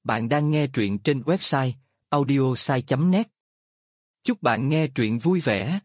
Bạn đang nghe truyện trên website audiosai.net. Chúc bạn nghe truyện vui vẻ.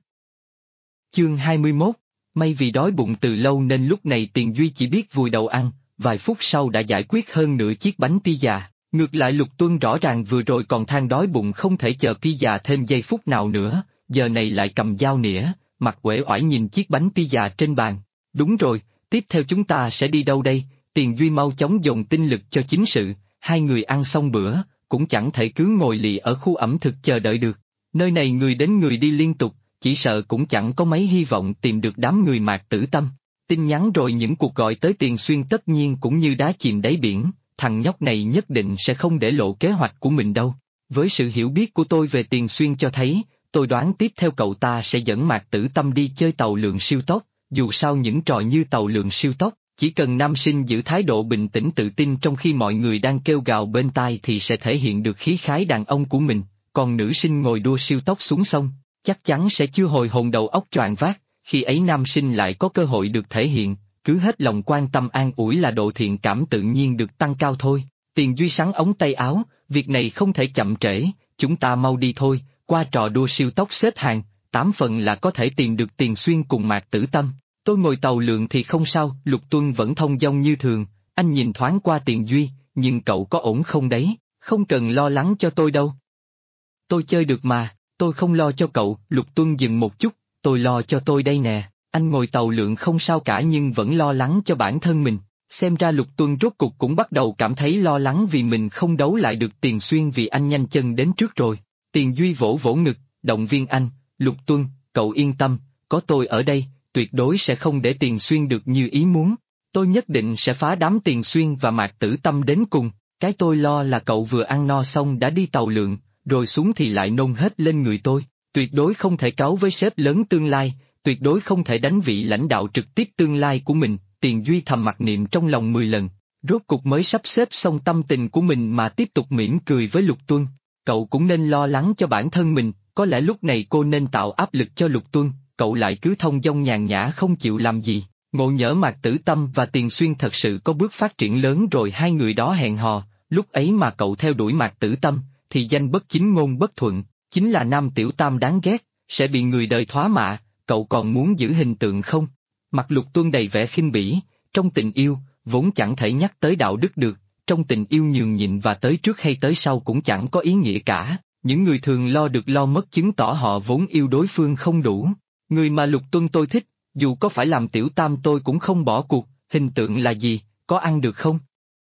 Chương 21, may vì đói bụng từ lâu nên lúc này Tiền Duy chỉ biết vùi đầu ăn, vài phút sau đã giải quyết hơn nửa chiếc bánh pizza. Ngược lại Lục Tuân rõ ràng vừa rồi còn than đói bụng không thể chờ pizza thêm giây phút nào nữa, giờ này lại cầm dao nĩa, mặt uể oải nhìn chiếc bánh pizza trên bàn. Đúng rồi, tiếp theo chúng ta sẽ đi đâu đây? Tiền Duy mau chóng dồn tinh lực cho chính sự. Hai người ăn xong bữa, cũng chẳng thể cứ ngồi lì ở khu ẩm thực chờ đợi được. Nơi này người đến người đi liên tục, chỉ sợ cũng chẳng có mấy hy vọng tìm được đám người Mạc Tử Tâm. Tin nhắn rồi những cuộc gọi tới Tiền Xuyên tất nhiên cũng như đá chìm đáy biển, thằng nhóc này nhất định sẽ không để lộ kế hoạch của mình đâu. Với sự hiểu biết của tôi về Tiền Xuyên cho thấy, tôi đoán tiếp theo cậu ta sẽ dẫn Mạc Tử Tâm đi chơi tàu lượn siêu tốc, dù sao những trò như tàu lượn siêu tốc. Chỉ cần nam sinh giữ thái độ bình tĩnh tự tin trong khi mọi người đang kêu gào bên tai thì sẽ thể hiện được khí khái đàn ông của mình, còn nữ sinh ngồi đua siêu tốc xuống sông, chắc chắn sẽ chưa hồi hồn đầu óc choạng váng, khi ấy nam sinh lại có cơ hội được thể hiện, cứ hết lòng quan tâm an ủi là độ thiện cảm tự nhiên được tăng cao thôi. Tiền Duy sắn ống tay áo, việc này không thể chậm trễ, chúng ta mau đi thôi, qua trò đua siêu tốc xếp hàng, 8 phần là có thể tìm được Tiền Xuyên cùng Mạc Tử Tâm. Tôi ngồi tàu lượn thì không sao, Lục Tuân vẫn thông dong như thường, anh nhìn thoáng qua Tiền Duy, nhưng cậu có ổn không đấy, không cần lo lắng cho tôi đâu. Tôi chơi được mà, tôi không lo cho cậu, Lục Tuân dừng một chút, tôi lo cho tôi đây nè, anh ngồi tàu lượn không sao cả nhưng vẫn lo lắng cho bản thân mình, xem ra Lục Tuân rốt cục cũng bắt đầu cảm thấy lo lắng vì mình không đấu lại được Tiền Xuyên vì anh nhanh chân đến trước rồi. Tiền Duy vỗ vỗ ngực, động viên anh, Lục Tuân, cậu yên tâm, có tôi ở đây. Tuyệt đối sẽ không để Tiền Xuyên được như ý muốn. Tôi nhất định sẽ phá đám Tiền Xuyên và Mạc Tử Tâm đến cùng. Cái tôi lo là cậu vừa ăn no xong đã đi tàu lượn, rồi xuống thì lại nôn hết lên người tôi. Tuyệt đối không thể cáu với sếp lớn tương lai, tuyệt đối không thể đánh vị lãnh đạo trực tiếp tương lai của mình. Tiền Duy thầm mặc niệm trong lòng 10 lần, rốt cục mới sắp xếp xong tâm tình của mình mà tiếp tục mỉm cười với Lục Tuân. Cậu cũng nên lo lắng cho bản thân mình, có lẽ lúc này cô nên tạo áp lực cho Lục Tuân. Cậu lại cứ thông dong nhàn nhã không chịu làm gì, ngộ nhỡ Mạc Tử Tâm và Tiền Xuyên thật sự có bước phát triển lớn rồi hai người đó hẹn hò, lúc ấy mà cậu theo đuổi Mạc Tử Tâm, thì danh bất chính ngôn bất thuận, chính là nam tiểu tam đáng ghét, sẽ bị người đời thoá mạ, cậu còn muốn giữ hình tượng không? Mặt Lục Tuân đầy vẻ khinh bỉ, trong tình yêu, vốn chẳng thể nhắc tới đạo đức được, trong tình yêu nhường nhịn và tới trước hay tới sau cũng chẳng có ý nghĩa cả, những người thường lo được lo mất chứng tỏ họ vốn yêu đối phương không đủ. Người mà Lục Tuân tôi thích, dù có phải làm tiểu tam tôi cũng không bỏ cuộc, hình tượng là gì, có ăn được không?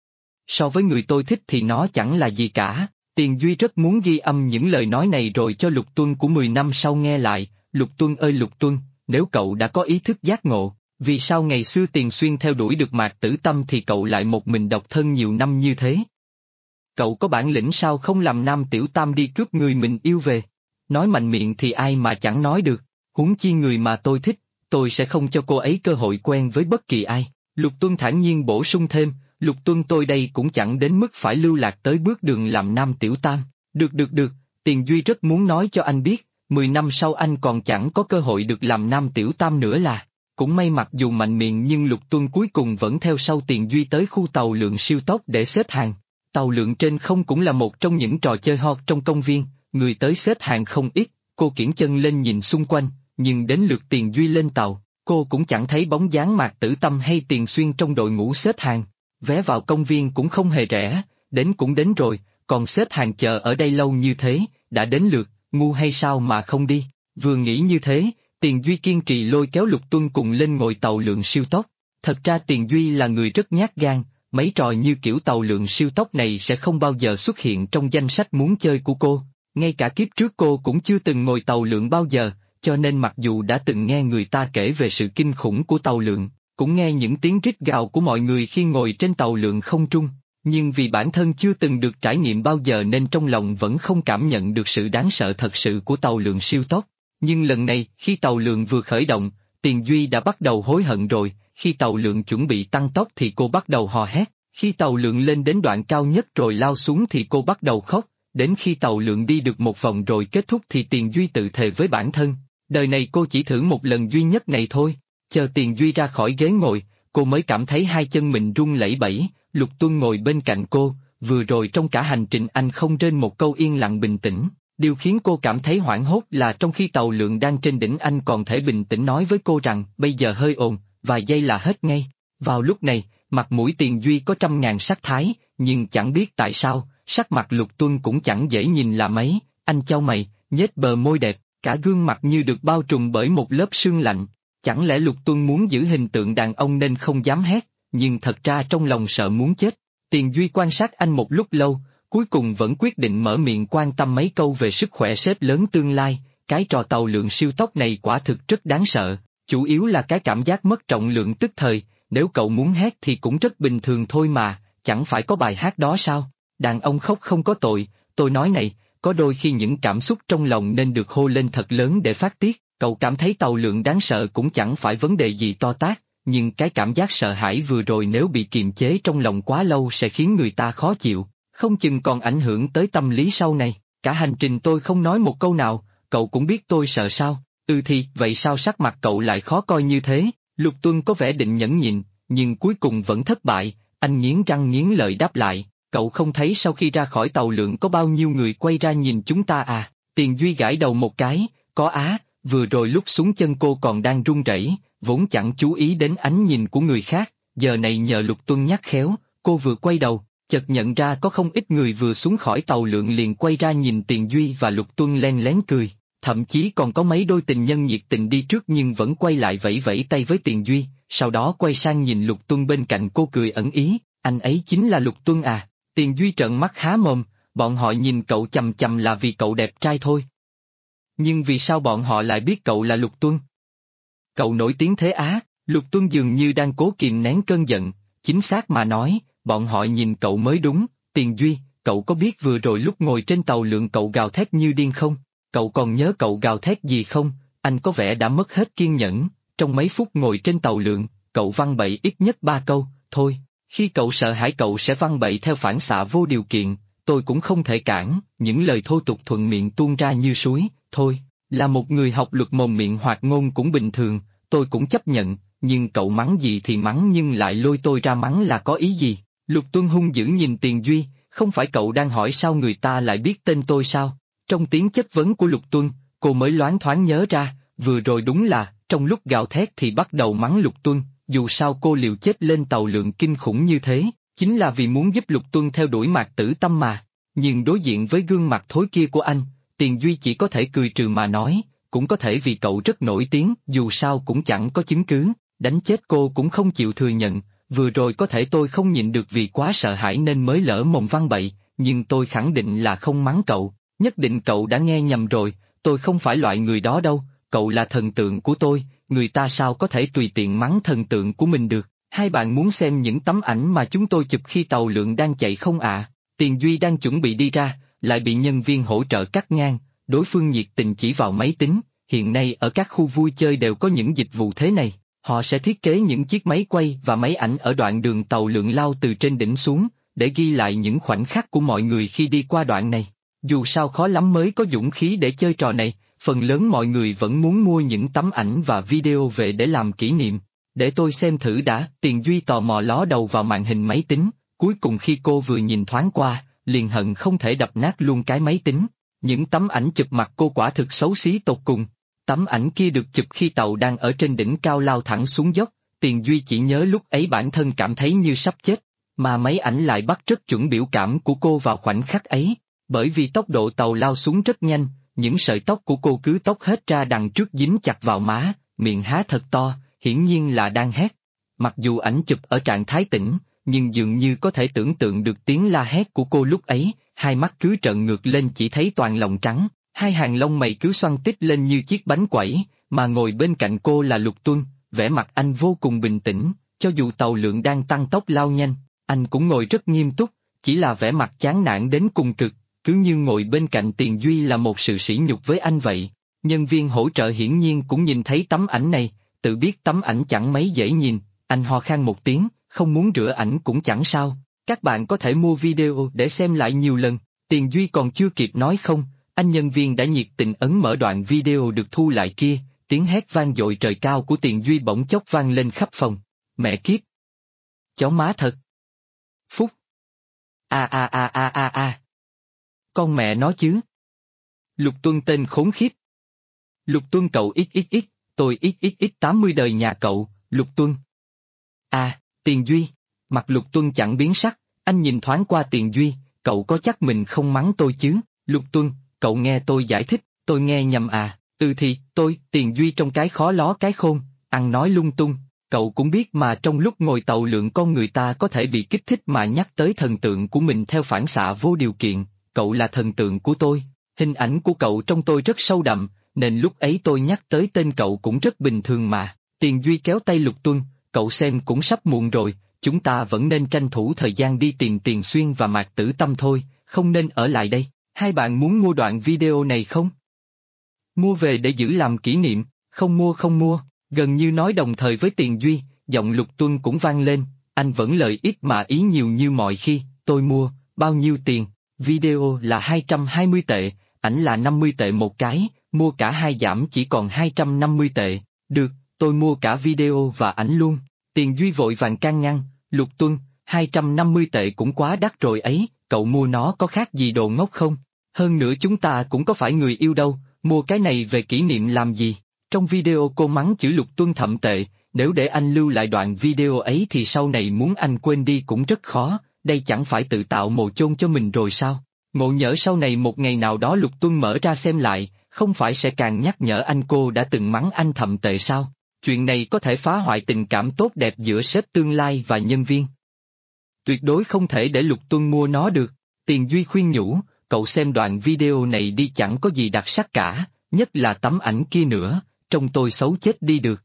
So với người tôi thích thì nó chẳng là gì cả, Tiền Duy rất muốn ghi âm những lời nói này rồi cho Lục Tuân của 10 năm sau nghe lại, Lục Tuân ơi Lục Tuân, nếu cậu đã có ý thức giác ngộ, vì sao ngày xưa Tiền Xuyên theo đuổi được Mạc Tử Tâm thì cậu lại một mình độc thân nhiều năm như thế? Cậu có bản lĩnh sao không làm nam tiểu tam đi cướp người mình yêu về? Nói mạnh miệng thì ai mà chẳng nói được. Huống chi người mà tôi thích, tôi sẽ không cho cô ấy cơ hội quen với bất kỳ ai. Lục Tuân thản nhiên bổ sung thêm, Lục Tuân tôi đây cũng chẳng đến mức phải lưu lạc tới bước đường làm nam tiểu tam. Được, Tiền Duy rất muốn nói cho anh biết, 10 năm sau anh còn chẳng có cơ hội được làm nam tiểu tam nữa là. Cũng may mặc dù mạnh miệng nhưng Lục Tuân cuối cùng vẫn theo sau Tiền Duy tới khu tàu lượn siêu tốc để xếp hàng. Tàu lượn trên không cũng là một trong những trò chơi hot trong công viên, người tới xếp hàng không ít, cô kiễng chân lên nhìn xung quanh. Nhưng đến lượt Tiền Duy lên tàu, cô cũng chẳng thấy bóng dáng Mạc Tử Tâm hay Tiền Xuyên trong đội ngũ xếp hàng. Vé vào công viên cũng không hề rẻ, đến cũng đến rồi, còn xếp hàng chờ ở đây lâu như thế, đã đến lượt, ngu hay sao mà không đi. Vừa nghĩ như thế, Tiền Duy kiên trì lôi kéo Lục Tuân cùng lên ngồi tàu lượn siêu tốc. Thật ra Tiền Duy là người rất nhát gan, mấy trò như kiểu tàu lượn siêu tốc này sẽ không bao giờ xuất hiện trong danh sách muốn chơi của cô. Ngay cả kiếp trước cô cũng chưa từng ngồi tàu lượn bao giờ. Cho nên mặc dù đã từng nghe người ta kể về sự kinh khủng của tàu lượn, cũng nghe những tiếng rít gào của mọi người khi ngồi trên tàu lượn không trung, nhưng vì bản thân chưa từng được trải nghiệm bao giờ nên trong lòng vẫn không cảm nhận được sự đáng sợ thật sự của tàu lượn siêu tốc. Nhưng lần này, khi tàu lượn vừa khởi động, Tiền Duy đã bắt đầu hối hận rồi, khi tàu lượn chuẩn bị tăng tốc thì cô bắt đầu hò hét, khi tàu lượn lên đến đoạn cao nhất rồi lao xuống thì cô bắt đầu khóc, đến khi tàu lượn đi được một vòng rồi kết thúc thì Tiền Duy tự thề với bản thân. Đời này cô chỉ thử một lần duy nhất này thôi, chờ Tiền Duy ra khỏi ghế ngồi, cô mới cảm thấy hai chân mình run lẩy bẩy, Lục Tuân ngồi bên cạnh cô, vừa rồi trong cả hành trình anh không rên một câu, yên lặng bình tĩnh. Điều khiến cô cảm thấy hoảng hốt là trong khi tàu lượng đang trên đỉnh anh còn thể bình tĩnh nói với cô rằng bây giờ hơi ồn, vài giây là hết ngay. Vào lúc này, mặt mũi Tiền Duy có trăm ngàn sắc thái, nhưng chẳng biết tại sao, sắc mặt Lục Tuân cũng chẳng dễ nhìn là mấy, anh chau mày, nhếch bờ môi đẹp, cả gương mặt như được bao trùm bởi một lớp sương lạnh. Chẳng lẽ Lục Tuân muốn giữ hình tượng đàn ông nên không dám hét, nhưng thật ra trong lòng sợ muốn chết. Tiền Duy quan sát anh một lúc lâu, cuối cùng vẫn quyết định mở miệng quan tâm mấy câu về sức khỏe sếp lớn tương lai, cái trò tàu lượng siêu tốc này quả thực rất đáng sợ, chủ yếu là cái cảm giác mất trọng lượng tức thời, nếu cậu muốn hét thì cũng rất bình thường thôi mà, chẳng phải có bài hát đó sao? Đàn ông khóc không có tội, tôi nói này, có đôi khi những cảm xúc trong lòng nên được hô lên thật lớn để phát tiết, cậu cảm thấy tàu lượng đáng sợ cũng chẳng phải vấn đề gì to tát, nhưng cái cảm giác sợ hãi vừa rồi nếu bị kiềm chế trong lòng quá lâu sẽ khiến người ta khó chịu, không chừng còn ảnh hưởng tới tâm lý sau này. Cả hành trình tôi không nói một câu nào, cậu cũng biết tôi sợ sao? Thì, vậy sao sắc mặt cậu lại khó coi như thế? Lục Tuân có vẻ định nhẫn nhịn, nhưng cuối cùng vẫn thất bại, anh nghiến răng nghiến lợi đáp lại, cậu không thấy sau khi ra khỏi tàu lượng có bao nhiêu người quay ra nhìn chúng ta à? Tiền Duy gãi đầu một cái, có á, vừa rồi lúc xuống chân cô còn đang run rẩy, vốn chẳng chú ý đến ánh nhìn của người khác, giờ này nhờ Lục Tuân nhắc khéo, cô vừa quay đầu, chợt nhận ra có không ít người vừa xuống khỏi tàu lượng liền quay ra nhìn Tiền Duy và Lục Tuân len lén cười, thậm chí còn có mấy đôi tình nhân nhiệt tình đi trước nhưng vẫn quay lại vẫy vẫy tay với Tiền Duy, sau đó quay sang nhìn Lục Tuân bên cạnh cô cười ẩn ý, anh ấy chính là Lục Tuân à? Tiền Duy trợn mắt há mồm, bọn họ nhìn cậu chằm chằm là vì cậu đẹp trai thôi. Nhưng vì sao bọn họ lại biết cậu là Lục Tuân? Cậu nổi tiếng thế á? Lục Tuân dường như đang cố kìm nén cơn giận, chính xác mà nói, bọn họ nhìn cậu mới đúng. Tiền Duy, cậu có biết vừa rồi lúc ngồi trên tàu lượng cậu gào thét như điên không? Cậu còn nhớ cậu gào thét gì không? Anh có vẻ đã mất hết kiên nhẫn, trong mấy phút ngồi trên tàu lượng, cậu văng bậy ít nhất 3 câu, thôi, khi cậu sợ hãi cậu sẽ văng bậy theo phản xạ vô điều kiện, tôi cũng không thể cản, những lời thô tục thuận miệng tuôn ra như suối, thôi, là một người học luật mồm miệng hoạt ngôn cũng bình thường, tôi cũng chấp nhận, nhưng cậu mắng gì thì mắng nhưng lại lôi tôi ra mắng là có ý gì? Lục Tuân hung dữ nhìn Tiền Duy, không phải cậu đang hỏi sao người ta lại biết tên tôi sao? Trong tiếng chất vấn của Lục Tuân, cô mới loáng thoáng nhớ ra, vừa rồi đúng là, trong lúc gào thét thì bắt đầu mắng Lục Tuân, dù sao cô liều chết lên tàu lượng kinh khủng như thế, chính là vì muốn giúp Lục Tuân theo đuổi Mạc Tử Tâm mà. Nhưng đối diện với gương mặt thối kia của anh, Tiền Duy chỉ có thể cười trừ mà nói, cũng có thể vì cậu rất nổi tiếng, dù sao cũng chẳng có chứng cứ, đánh chết cô cũng không chịu thừa nhận, vừa rồi có thể tôi không nhịn được vì quá sợ hãi nên mới lỡ mồm văng bậy, nhưng tôi khẳng định là không mắng cậu, nhất định cậu đã nghe nhầm rồi, tôi không phải loại người đó đâu, cậu là thần tượng của tôi, người ta sao có thể tùy tiện mắng thần tượng của mình được. Hai bạn muốn xem những tấm ảnh mà chúng tôi chụp khi tàu lượng đang chạy không ạ? Tiền Duy đang chuẩn bị đi ra, lại bị nhân viên hỗ trợ cắt ngang, đối phương nhiệt tình chỉ vào máy tính, hiện nay ở các khu vui chơi đều có những dịch vụ thế này, họ sẽ thiết kế những chiếc máy quay và máy ảnh ở đoạn đường tàu lượng lao từ trên đỉnh xuống, để ghi lại những khoảnh khắc của mọi người khi đi qua đoạn này. Dù sao khó lắm mới có dũng khí để chơi trò này, phần lớn mọi người vẫn muốn mua những tấm ảnh và video về để làm kỷ niệm. Để tôi xem thử đã, Tiền Duy tò mò ló đầu vào màn hình máy tính, cuối cùng khi cô vừa nhìn thoáng qua, liền hận không thể đập nát luôn cái máy tính. Những tấm ảnh chụp mặt cô quả thực xấu xí tột cùng. Tấm ảnh kia được chụp khi tàu đang ở trên đỉnh cao lao thẳng xuống dốc, Tiền Duy chỉ nhớ lúc ấy bản thân cảm thấy như sắp chết, mà máy ảnh lại bắt rất chuẩn biểu cảm của cô vào khoảnh khắc ấy. Bởi vì tốc độ tàu lao xuống rất nhanh, những sợi tóc của cô cứ tóc hết ra đằng trước dính chặt vào má, miệng há thật to, hiển nhiên là đang hét. Mặc dù ảnh chụp ở trạng thái tĩnh, nhưng dường như có thể tưởng tượng được tiếng la hét của cô lúc ấy, hai mắt cứ trợn ngược lên chỉ thấy toàn lòng trắng, hai hàng lông mày cứ xoăn tít lên như chiếc bánh quẩy, mà ngồi bên cạnh cô là Lục Tuân, vẻ mặt anh vô cùng bình tĩnh, cho dù tàu lượng đang tăng tốc lao nhanh, anh cũng ngồi rất nghiêm túc, chỉ là vẻ mặt chán nản đến cùng cực, cứ như ngồi bên cạnh Tiền Duy là một sự sỉ nhục với anh vậy. Nhân viên hỗ trợ hiển nhiên cũng nhìn thấy tấm ảnh này, tự biết tấm ảnh chẳng mấy dễ nhìn, anh ho khan một tiếng, không muốn rửa ảnh cũng chẳng sao, các bạn có thể mua video để xem lại nhiều lần. Tiền Duy còn chưa kịp nói không, anh nhân viên đã nhiệt tình ấn mở đoạn video được thu lại kia, tiếng hét vang dội trời cao của Tiền Duy bỗng chốc vang lên khắp phòng. Mẹ kiếp! Chó má thật! Phúc! Con mẹ nó chứ. Lục Tuân tên khốn khiếp. Lục Tuân cậu XXX, tôi XXX 80 đời nhà cậu, Lục Tuân. Tiền Duy. Mặt Lục Tuân chẳng biến sắc, anh nhìn thoáng qua Tiền Duy, cậu có chắc mình không mắng tôi chứ? Lục Tuân, cậu nghe tôi giải thích, tôi nghe nhầm à? Thì, Tiền Duy trong cái khó ló cái khôn, ăn nói lung tung. Cậu cũng biết mà trong lúc ngồi tàu lượn con người ta có thể bị kích thích mà nhắc tới thần tượng của mình theo phản xạ vô điều kiện, cậu là thần tượng của tôi, hình ảnh của cậu trong tôi rất sâu đậm, nên lúc ấy tôi nhắc tới tên cậu cũng rất bình thường mà. Tiền Duy kéo tay Lục Tuân, cậu xem cũng sắp muộn rồi, chúng ta vẫn nên tranh thủ thời gian đi tìm Tiền Xuyên và Mạc Tử Tâm thôi, không nên ở lại đây. Hai bạn muốn mua đoạn video này không? Mua về để giữ làm kỷ niệm, không mua. Gần như nói đồng thời với Tiền Duy, giọng Lục Tuân cũng vang lên, anh vẫn lời ít mà ý nhiều như mọi khi, tôi mua, bao nhiêu tiền? Video là 220 tệ, ảnh là 50 tệ một cái, mua cả hai giảm chỉ còn 250 tệ, được, tôi mua cả video và ảnh luôn. Tiền Duy vội vàng can ngăn, Lục Tuân, 250 tệ cũng quá đắt rồi ấy, cậu mua nó có khác gì đồ ngốc không? Hơn nữa chúng ta cũng có phải người yêu đâu, mua cái này về kỷ niệm làm gì? Trong video cô mắng chửi Lục Tuân thậm tệ, nếu để anh lưu lại đoạn video ấy thì sau này muốn anh quên đi cũng rất khó, đây chẳng phải tự tạo mồ chôn cho mình rồi sao? Ngộ nhỡ sau này một ngày nào đó Lục Tuân mở ra xem lại, không phải sẽ càng nhắc nhở anh cô đã từng mắng anh thậm tệ sao? Chuyện này có thể phá hoại tình cảm tốt đẹp giữa sếp tương lai và nhân viên. Tuyệt đối không thể để Lục Tuân mua nó được. Tiền Duy khuyên nhủ, cậu xem đoạn video này đi chẳng có gì đặc sắc cả, nhất là tấm ảnh kia nữa, trông tôi xấu chết đi được.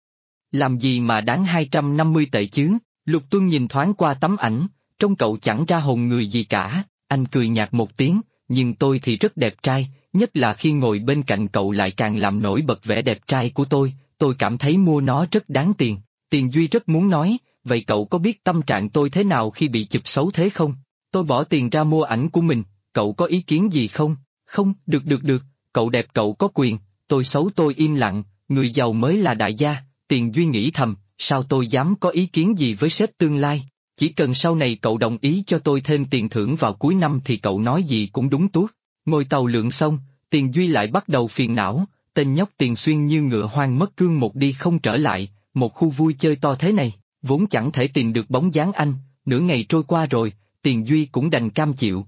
Làm gì mà đáng 250 tệ chứ? Lục Tuân nhìn thoáng qua tấm ảnh, trông cậu chẳng ra hồn người gì cả, anh cười nhạt một tiếng, nhưng tôi thì rất đẹp trai, nhất là khi ngồi bên cạnh cậu lại càng làm nổi bật vẻ đẹp trai của tôi cảm thấy mua nó rất đáng tiền. Tiền Duy rất muốn nói, vậy cậu có biết tâm trạng tôi thế nào khi bị chụp xấu thế không? Tôi bỏ tiền ra mua ảnh của mình, cậu có ý kiến gì không? Không, được, cậu đẹp cậu có quyền, tôi xấu tôi im lặng, người giàu mới là đại gia. Tiền Duy nghĩ thầm, sao tôi dám có ý kiến gì với sếp tương lai? Chỉ cần sau này cậu đồng ý cho tôi thêm tiền thưởng vào cuối năm thì cậu nói gì cũng đúng tuốt. Ngồi tàu lượn xong, Tiền Duy lại bắt đầu phiền não, tên nhóc Tiền Xuyên như ngựa hoang mất cương một đi không trở lại, một khu vui chơi to thế này, vốn chẳng thể tìm được bóng dáng anh, nửa ngày trôi qua rồi, Tiền Duy cũng đành cam chịu.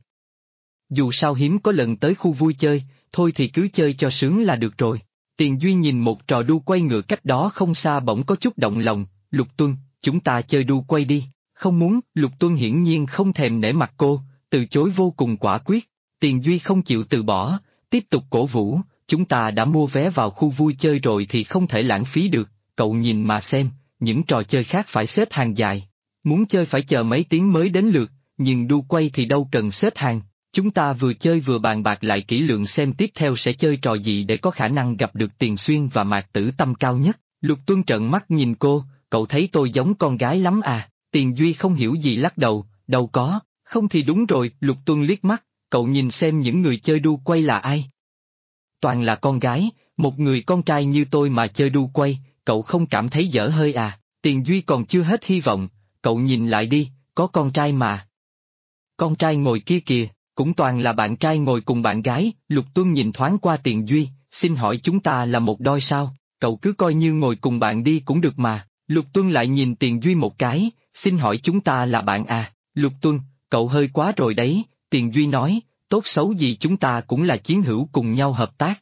Dù sao hiếm có lần tới khu vui chơi, thôi thì cứ chơi cho sướng là được rồi. Tiền Duy nhìn một trò đu quay ngựa cách đó không xa bỗng có chút động lòng, Lục Tuân, chúng ta chơi đu quay đi. Không muốn, Lục Tuân hiển nhiên không thèm nể mặt cô, từ chối vô cùng quả quyết. Tiền Duy không chịu từ bỏ, tiếp tục cổ vũ, chúng ta đã mua vé vào khu vui chơi rồi thì không thể lãng phí được, cậu nhìn mà xem, những trò chơi khác phải xếp hàng dài. Muốn chơi phải chờ mấy tiếng mới đến lượt, nhưng đu quay thì đâu cần xếp hàng. Chúng ta vừa chơi vừa bàn bạc lại kỹ lưỡng xem tiếp theo sẽ chơi trò gì để có khả năng gặp được Tiền Xuyên và Mạc Tử Tâm cao nhất. Lục Tuân trợn mắt nhìn cô, cậu thấy tôi giống con gái lắm à? Tiền Duy không hiểu gì lắc đầu, đâu có, không thì đúng rồi. Lục Tuân liếc mắt, cậu nhìn xem những người chơi đu quay là ai? Toàn là con gái, một người con trai như tôi mà chơi đu quay, cậu không cảm thấy dở hơi à? Tiền Duy còn chưa hết hy vọng, cậu nhìn lại đi, có con trai mà. Con trai ngồi kia kìa. Cũng toàn là bạn trai ngồi cùng bạn gái. Lục Tuân nhìn thoáng qua Tiền Duy, xin hỏi chúng ta là một đôi sao? Cậu cứ coi như ngồi cùng bạn đi cũng được mà. Lục Tuân lại nhìn Tiền Duy một cái, xin hỏi chúng ta là bạn à? Lục Tuân, cậu hơi quá rồi đấy. Tiền Duy nói, tốt xấu gì chúng ta cũng là chiến hữu cùng nhau hợp tác.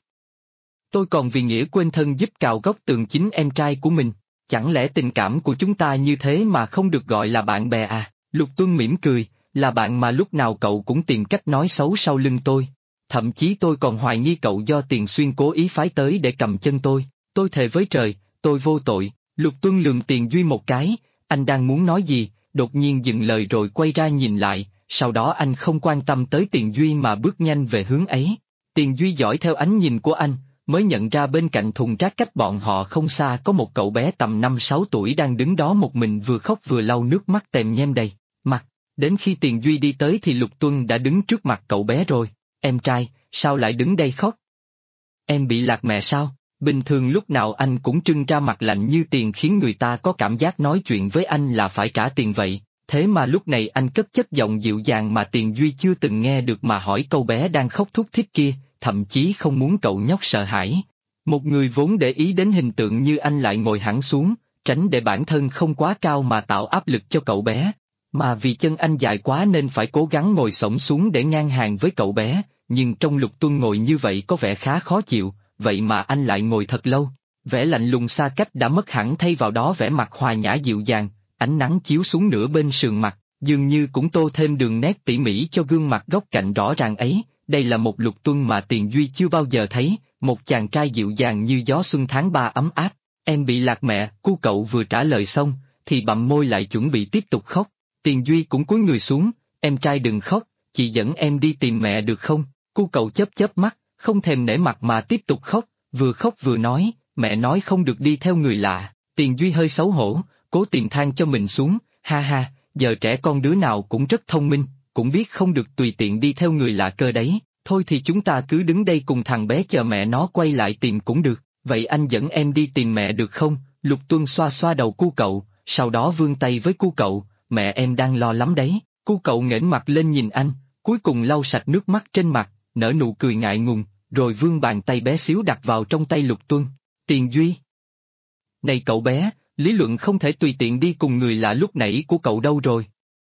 Tôi còn vì nghĩa quên thân giúp cào gốc tường chính em trai của mình, chẳng lẽ tình cảm của chúng ta như thế mà không được gọi là bạn bè à? Lục Tuân mỉm cười. Là bạn mà lúc nào cậu cũng tìm cách nói xấu sau lưng tôi. Thậm chí tôi còn hoài nghi cậu do Tiền Xuyên cố ý phái tới để cầm chân tôi thề với trời, tôi vô tội. Lục Tuân lườm Tiền Duy một cái, anh đang muốn nói gì, đột nhiên dừng lời rồi quay ra nhìn lại, sau đó anh không quan tâm tới Tiền Duy mà bước nhanh về hướng ấy. Tiền Duy dõi theo ánh nhìn của anh, mới nhận ra bên cạnh thùng rác cách bọn họ không xa có một cậu bé tầm 5-6 tuổi đang đứng đó một mình vừa khóc vừa lau nước mắt tèm nhem đầy mặt. Đến khi Tiền Duy đi tới thì Lục Tuân đã đứng trước mặt cậu bé rồi. Em trai, sao lại đứng đây khóc? Em bị lạc mẹ sao? Bình thường lúc nào anh cũng trưng ra mặt lạnh như tiền khiến người ta có cảm giác nói chuyện với anh là phải trả tiền vậy. Thế mà lúc này anh cất chất giọng dịu dàng mà Tiền Duy chưa từng nghe được mà hỏi câu bé đang khóc thút thít kia, thậm chí không muốn cậu nhóc sợ hãi. Một người vốn để ý đến hình tượng như anh lại ngồi hẳn xuống, tránh để bản thân không quá cao mà tạo áp lực cho cậu bé. Mà vì chân anh dài quá nên phải cố gắng ngồi xổm xuống để ngang hàng với cậu bé, nhưng trong Lục Tuân ngồi như vậy có vẻ khá khó chịu, vậy mà anh lại ngồi thật lâu. Vẻ lạnh lùng xa cách đã mất hẳn thay vào đó vẻ mặt hòa nhã dịu dàng, ánh nắng chiếu xuống nửa bên sườn mặt, dường như cũng tô thêm đường nét tỉ mỉ cho gương mặt góc cạnh rõ ràng ấy. Đây là một Lục Tuân mà Tiền Duy chưa bao giờ thấy, một chàng trai dịu dàng như gió xuân tháng 3 ấm áp. Em bị lạc mẹ, cu cậu vừa trả lời xong, thì bặm môi lại chuẩn bị tiếp tục khóc. Tiền Duy cũng cúi người xuống, em trai đừng khóc, chị dẫn em đi tìm mẹ được không? Cu cậu chớp chớp mắt, không thèm nể mặt mà tiếp tục khóc vừa nói, mẹ nói không được đi theo người lạ. Tiền Duy hơi xấu hổ, cố tìm than cho mình xuống, ha ha, giờ trẻ con đứa nào cũng rất thông minh, cũng biết không được tùy tiện đi theo người lạ cơ đấy, thôi thì chúng ta cứ đứng đây cùng thằng bé chờ mẹ nó quay lại tìm cũng được, vậy anh dẫn em đi tìm mẹ được không? Lục Tuân xoa xoa đầu cu cậu, sau đó vươn tay với cu cậu, mẹ em đang lo lắm đấy, cu cậu nghển mặt lên nhìn anh, cuối cùng lau sạch nước mắt trên mặt, nở nụ cười ngại ngùng, rồi vươn bàn tay bé xíu đặt vào trong tay Lục Tuân. Tiền Duy. Này cậu bé, lý luận không thể tùy tiện đi cùng người lạ lúc nãy của cậu đâu rồi.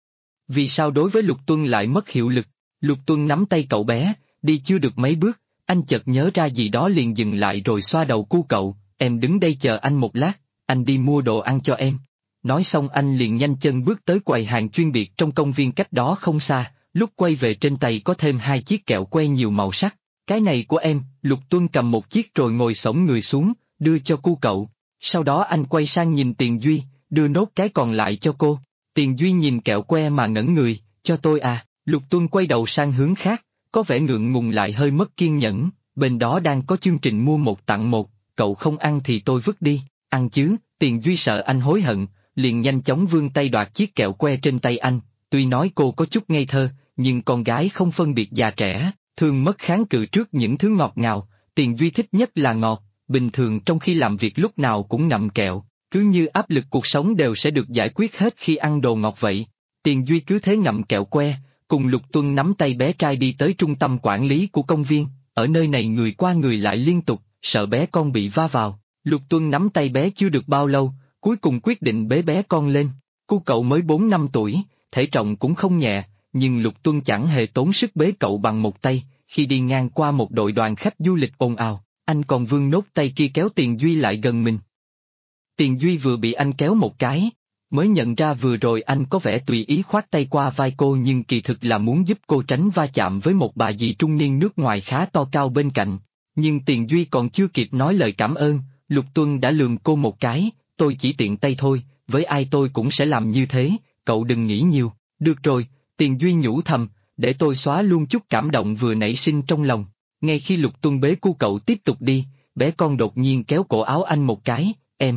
Vì sao đối với Lục Tuân lại mất hiệu lực? Lục Tuân nắm tay cậu bé, đi chưa được mấy bước, anh chợt nhớ ra gì đó liền dừng lại rồi xoa đầu cu cậu, em đứng đây chờ anh một lát, anh đi mua đồ ăn cho em. Nói xong anh liền nhanh chân bước tới quầy hàng chuyên biệt trong công viên cách đó không xa, lúc quay về trên tay có thêm 2 chiếc kẹo que nhiều màu sắc. Cái này của em, Lục Tuân cầm một chiếc rồi ngồi xổm người xuống, đưa cho cu cậu. Sau đó anh quay sang nhìn Tiền Duy, đưa nốt cái còn lại cho cô. Tiền Duy nhìn kẹo que mà ngẩn người, cho tôi à, Lục Tuân quay đầu sang hướng khác, có vẻ ngượng ngùng lại hơi mất kiên nhẫn, bên đó đang có chương trình mua một tặng một, cậu không ăn thì tôi vứt đi, ăn chứ. Tiền Duy sợ anh hối hận, liền nhanh chóng vươn tay đoạt chiếc kẹo que trên tay anh, tuy nói cô có chút ngây thơ, nhưng con gái không phân biệt già trẻ, thường mất kháng cự trước những thứ ngọt ngào, Tiền Duy thích nhất là ngọt, bình thường trong khi làm việc lúc nào cũng ngậm kẹo, cứ như áp lực cuộc sống đều sẽ được giải quyết hết khi ăn đồ ngọt vậy. Tiền Duy cứ thế ngậm kẹo que, cùng Lục Tuân nắm tay bé trai đi tới trung tâm quản lý của công viên, ở nơi này người qua người lại liên tục, sợ bé con bị va vào. Lục Tuân nắm tay bé chưa được bao lâu, cuối cùng quyết định bế bé con lên. Cu cậu mới 4 năm tuổi, thể trọng cũng không nhẹ, nhưng Lục Tuân chẳng hề tốn sức bế cậu bằng một tay, khi đi ngang qua một đội đoàn khách du lịch ồn ào, anh còn vươn nốt tay kia kéo Tiền Duy lại gần mình. Tiền Duy vừa bị anh kéo một cái, mới nhận ra vừa rồi anh có vẻ tùy ý khoát tay qua vai cô nhưng kỳ thực là muốn giúp cô tránh va chạm với một bà dì trung niên nước ngoài khá to cao bên cạnh. Nhưng Tiền Duy còn chưa kịp nói lời cảm ơn, Lục Tuân đã lườm cô một cái, tôi chỉ tiện tay thôi, với ai tôi cũng sẽ làm như thế, cậu đừng nghĩ nhiều. Được rồi, Tiền Duy nhủ thầm, để tôi xóa luôn chút cảm động vừa nảy sinh trong lòng. Ngay khi Lục Tuân bế cu cậu tiếp tục đi, bé con đột nhiên kéo cổ áo anh một cái,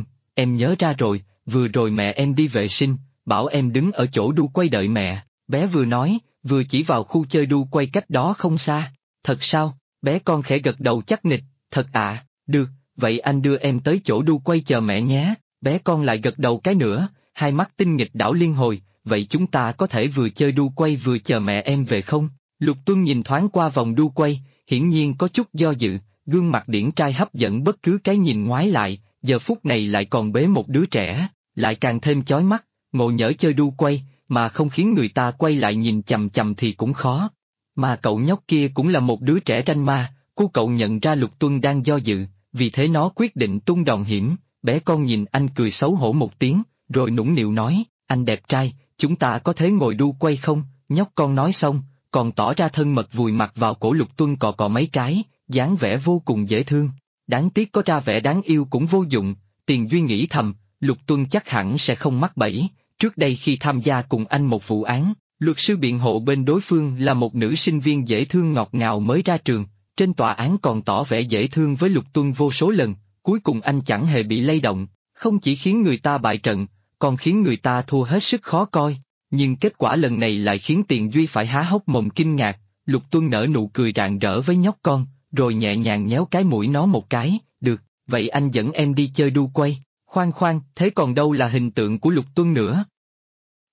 em nhớ ra rồi, vừa rồi mẹ em đi vệ sinh, bảo em đứng ở chỗ đu quay đợi mẹ, bé vừa nói, vừa chỉ vào khu chơi đu quay cách đó không xa. Thật sao? Bé con khẽ gật đầu chắc nịch, thật ạ, được, vậy anh đưa em tới chỗ đu quay chờ mẹ nhé. Bé con lại gật đầu cái nữa, hai mắt tinh nghịch đảo liên hồi, vậy chúng ta có thể vừa chơi đu quay vừa chờ mẹ em về không? Lục Tuân nhìn thoáng qua vòng đu quay, hiển nhiên có chút do dự, gương mặt điển trai hấp dẫn bất cứ cái nhìn ngoái lại, giờ phút này lại còn bế một đứa trẻ, lại càng thêm chói mắt, ngộ nhỡ chơi đu quay, mà không khiến người ta quay lại nhìn chằm chằm thì cũng khó. Mà cậu nhóc kia cũng là một đứa trẻ ranh ma, cô cậu nhận ra Lục Tuân đang do dự, vì thế nó quyết định tung đòn hiểm, bé con nhìn anh cười xấu hổ một tiếng, rồi nũng nịu nói, anh đẹp trai, chúng ta có thể ngồi đu quay không? Nhóc con nói xong, còn tỏ ra thân mật vùi mặt vào cổ Lục Tuân cọ cọ mấy cái, dáng vẻ vô cùng dễ thương. Đáng tiếc có ra vẻ đáng yêu cũng vô dụng, Tiền Duy nghĩ thầm, Lục Tuân chắc hẳn sẽ không mắc bẫy. Trước đây khi tham gia cùng anh một vụ án, luật sư biện hộ bên đối phương là một nữ sinh viên dễ thương ngọt ngào mới ra trường, trên tòa án còn tỏ vẻ dễ thương với Lục Tuân vô số lần, cuối cùng anh chẳng hề bị lay động, không chỉ khiến người ta bại trận, còn khiến người ta thua hết sức khó coi. Nhưng kết quả lần này lại khiến Tiền Duy phải há hốc mồm kinh ngạc, Lục Tuân nở nụ cười rạng rỡ với nhóc con, rồi nhẹ nhàng nhéo cái mũi nó một cái, được, vậy anh dẫn em đi chơi đu quay. Khoan khoan, thế còn đâu là hình tượng của Lục Tuân nữa?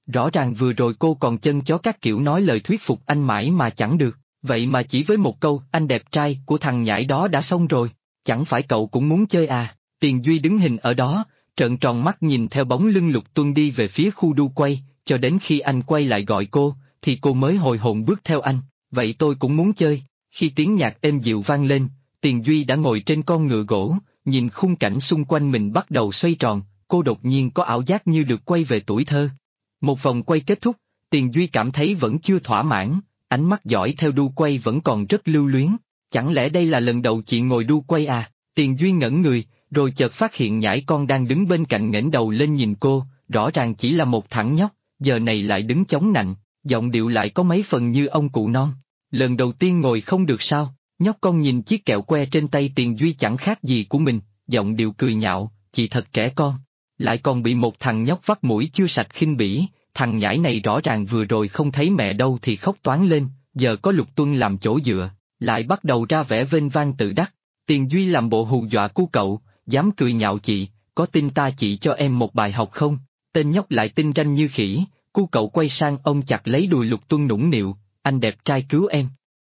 Rõ ràng vừa rồi cô còn chân chó các kiểu nói lời thuyết phục anh mãi mà chẳng được, vậy mà chỉ với một câu anh đẹp trai của thằng nhãi đó đã xong rồi, chẳng phải cậu cũng muốn chơi à? Tiền Duy đứng hình ở đó, trợn tròn mắt nhìn theo bóng lưng Lục Tuân đi về phía khu đu quay, cho đến khi anh quay lại gọi cô, thì cô mới hồi hồn bước theo anh, vậy tôi cũng muốn chơi. Khi tiếng nhạc êm dịu vang lên, Tiền Duy đã ngồi trên con ngựa gỗ, nhìn khung cảnh xung quanh mình bắt đầu xoay tròn, cô đột nhiên có ảo giác như được quay về tuổi thơ. Một vòng quay kết thúc, Tiền Duy cảm thấy vẫn chưa thỏa mãn, ánh mắt dõi theo đu quay vẫn còn rất lưu luyến, chẳng lẽ đây là lần đầu chị ngồi đu quay à? Tiền Duy ngẩn người, rồi chợt phát hiện nhãi con đang đứng bên cạnh nghển đầu lên nhìn cô, rõ ràng chỉ là một thằng nhóc, giờ này lại đứng chống nạnh, giọng điệu lại có mấy phần như ông cụ non. Lần đầu tiên ngồi không được sao? Nhóc con nhìn chiếc kẹo que trên tay Tiền Duy chẳng khác gì của mình, giọng điệu cười nhạo, chị thật trẻ con. Lại còn bị một thằng nhóc vắt mũi chưa sạch khinh bỉ, thằng nhãi này rõ ràng vừa rồi không thấy mẹ đâu thì khóc toáng lên, giờ có Lục Tuân làm chỗ dựa, lại bắt đầu ra vẻ vênh vang tự đắc. Tiền Duy làm bộ hù dọa cu cậu, dám cười nhạo chị, có tin ta chỉ cho em một bài học không? Tên nhóc lại tinh ranh như khỉ, cu cậu quay sang ôm chặt lấy đùi Lục Tuân nũng nịu, anh đẹp trai cứu em.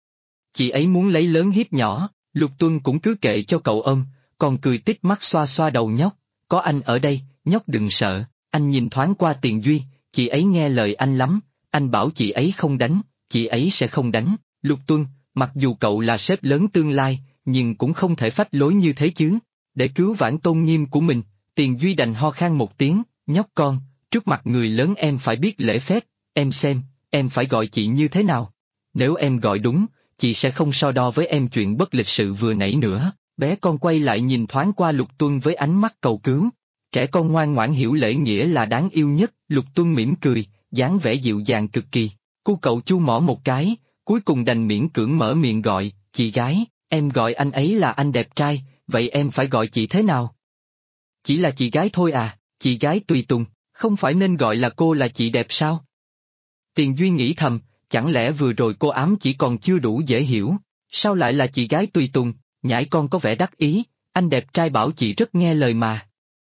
Chị ấy muốn lấy lớn hiếp nhỏ, Lục Tuân cũng cứ kệ cho cậu ôm, còn cười tít mắt xoa xoa đầu nhóc, có anh ở đây, nhóc đừng sợ. Anh nhìn thoáng qua Tiền Duy, chị ấy nghe lời anh lắm, anh bảo chị ấy không đánh, chị ấy sẽ không đánh. Lục Tuân, mặc dù cậu là sếp lớn tương lai, nhưng cũng không thể phách lối như thế chứ. Để cứu vãn tôn nghiêm của mình, Tiền Duy đành ho khan một tiếng, nhóc con, trước mặt người lớn em phải biết lễ phép, em xem, em phải gọi chị như thế nào. Nếu em gọi đúng, chị sẽ không so đo với em chuyện bất lịch sự vừa nãy nữa. Bé con quay lại nhìn thoáng qua Lục Tuân với ánh mắt cầu cứu. Trẻ con ngoan ngoãn hiểu lễ nghĩa là đáng yêu nhất, Lục Tuân mỉm cười, dáng vẻ dịu dàng cực kỳ. Cu cậu chu mỏ một cái, cuối cùng đành miễn cưỡng mở miệng gọi, chị gái, em gọi anh ấy là anh đẹp trai, vậy em phải gọi chị thế nào? Chỉ là chị gái thôi à, chị gái tùy tùng, không phải nên gọi là cô là chị đẹp sao? Tiền Duy nghĩ thầm, chẳng lẽ vừa rồi cô ám chỉ còn chưa đủ dễ hiểu, sao lại là chị gái tùy tùng, nhãi con có vẻ đắc ý, anh đẹp trai bảo chị rất nghe lời mà.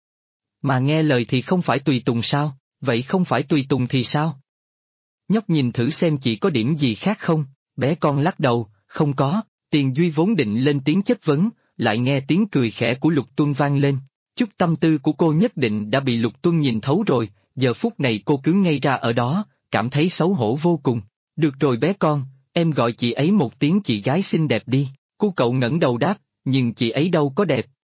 Mà nghe lời thì không phải tùy tùng sao, vậy không phải tùy tùng thì sao? Nhóc nhìn thử xem chị có điểm gì khác không, bé con lắc đầu, không có. Tiền Duy vốn định lên tiếng chất vấn, lại nghe tiếng cười khẽ của Lục Tuân vang lên. Chút tâm tư của cô nhất định đã bị Lục Tuân nhìn thấu rồi, giờ phút này cô cứ ngây ra ở đó, cảm thấy xấu hổ vô cùng. Được rồi bé con, em gọi chị ấy một tiếng chị gái xinh đẹp đi. Cô cậu ngẩng đầu đáp, nhưng chị ấy đâu có đẹp.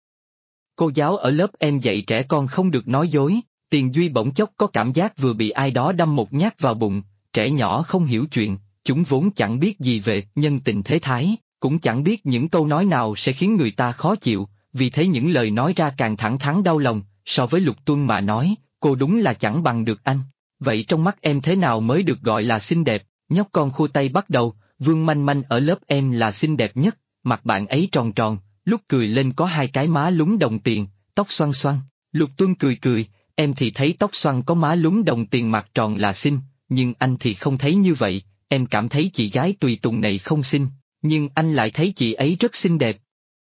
Cô giáo ở lớp em dạy trẻ con không được nói dối. Tiền Duy bỗng chốc có cảm giác vừa bị ai đó đâm một nhát vào bụng, trẻ nhỏ không hiểu chuyện, chúng vốn chẳng biết gì về nhân tình thế thái, cũng chẳng biết những câu nói nào sẽ khiến người ta khó chịu, vì thế những lời nói ra càng thẳng thắn đau lòng, so với Lục Tuân mà nói, cô đúng là chẳng bằng được anh. Vậy trong mắt em thế nào mới được gọi là xinh đẹp? Nhóc con khua tay bắt đầu, Vương Manh Manh ở lớp em là xinh đẹp nhất, mặt bạn ấy tròn tròn, lúc cười lên có hai cái má lúm đồng tiền, tóc xoăn xoăn. Lục Tuân cười cười, em thì thấy tóc xoăn có má lúm đồng tiền mặt tròn là xinh, nhưng anh thì không thấy như vậy, em cảm thấy chị gái tùy tùng này không xinh, nhưng anh lại thấy chị ấy rất xinh đẹp.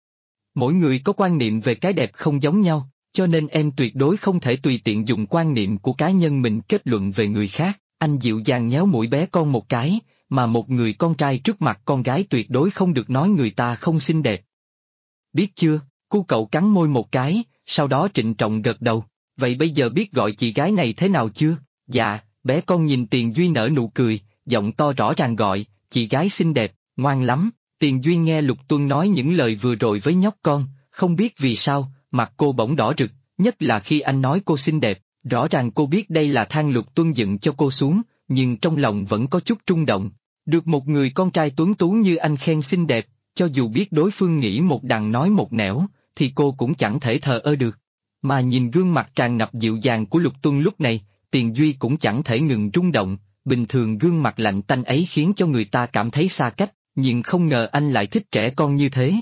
Mỗi người có quan niệm về cái đẹp không giống nhau, cho nên em tuyệt đối không thể tùy tiện dùng quan niệm của cá nhân mình kết luận về người khác. Anh dịu dàng nhéo mũi bé con một cái, mà một người con trai trước mặt con gái tuyệt đối không được nói người ta không xinh đẹp. Biết chưa? Cu cậu cắn môi một cái, sau đó trịnh trọng gật đầu. Vậy bây giờ biết gọi chị gái này thế nào chưa? Dạ, bé con nhìn Tiền Duy nở nụ cười, giọng to rõ ràng gọi, chị gái xinh đẹp, ngoan lắm. Tiền Duy nghe Lục Tuân nói những lời vừa rồi với nhóc con, không biết vì sao, mặt cô bỗng đỏ rực, nhất là khi anh nói cô xinh đẹp, rõ ràng cô biết đây là than Lục Tuân dựng cho cô xuống, nhưng trong lòng vẫn có chút rung động. Được một người con trai tuấn tú như anh khen xinh đẹp, cho dù biết đối phương nghĩ một đằng nói một nẻo, thì cô cũng chẳng thể thờ ơ được. Mà nhìn gương mặt tràn ngập dịu dàng của Lục Tuân lúc này, Tiền Duy cũng chẳng thể ngừng rung động, bình thường gương mặt lạnh tanh ấy khiến cho người ta cảm thấy xa cách, nhưng không ngờ anh lại thích trẻ con như thế.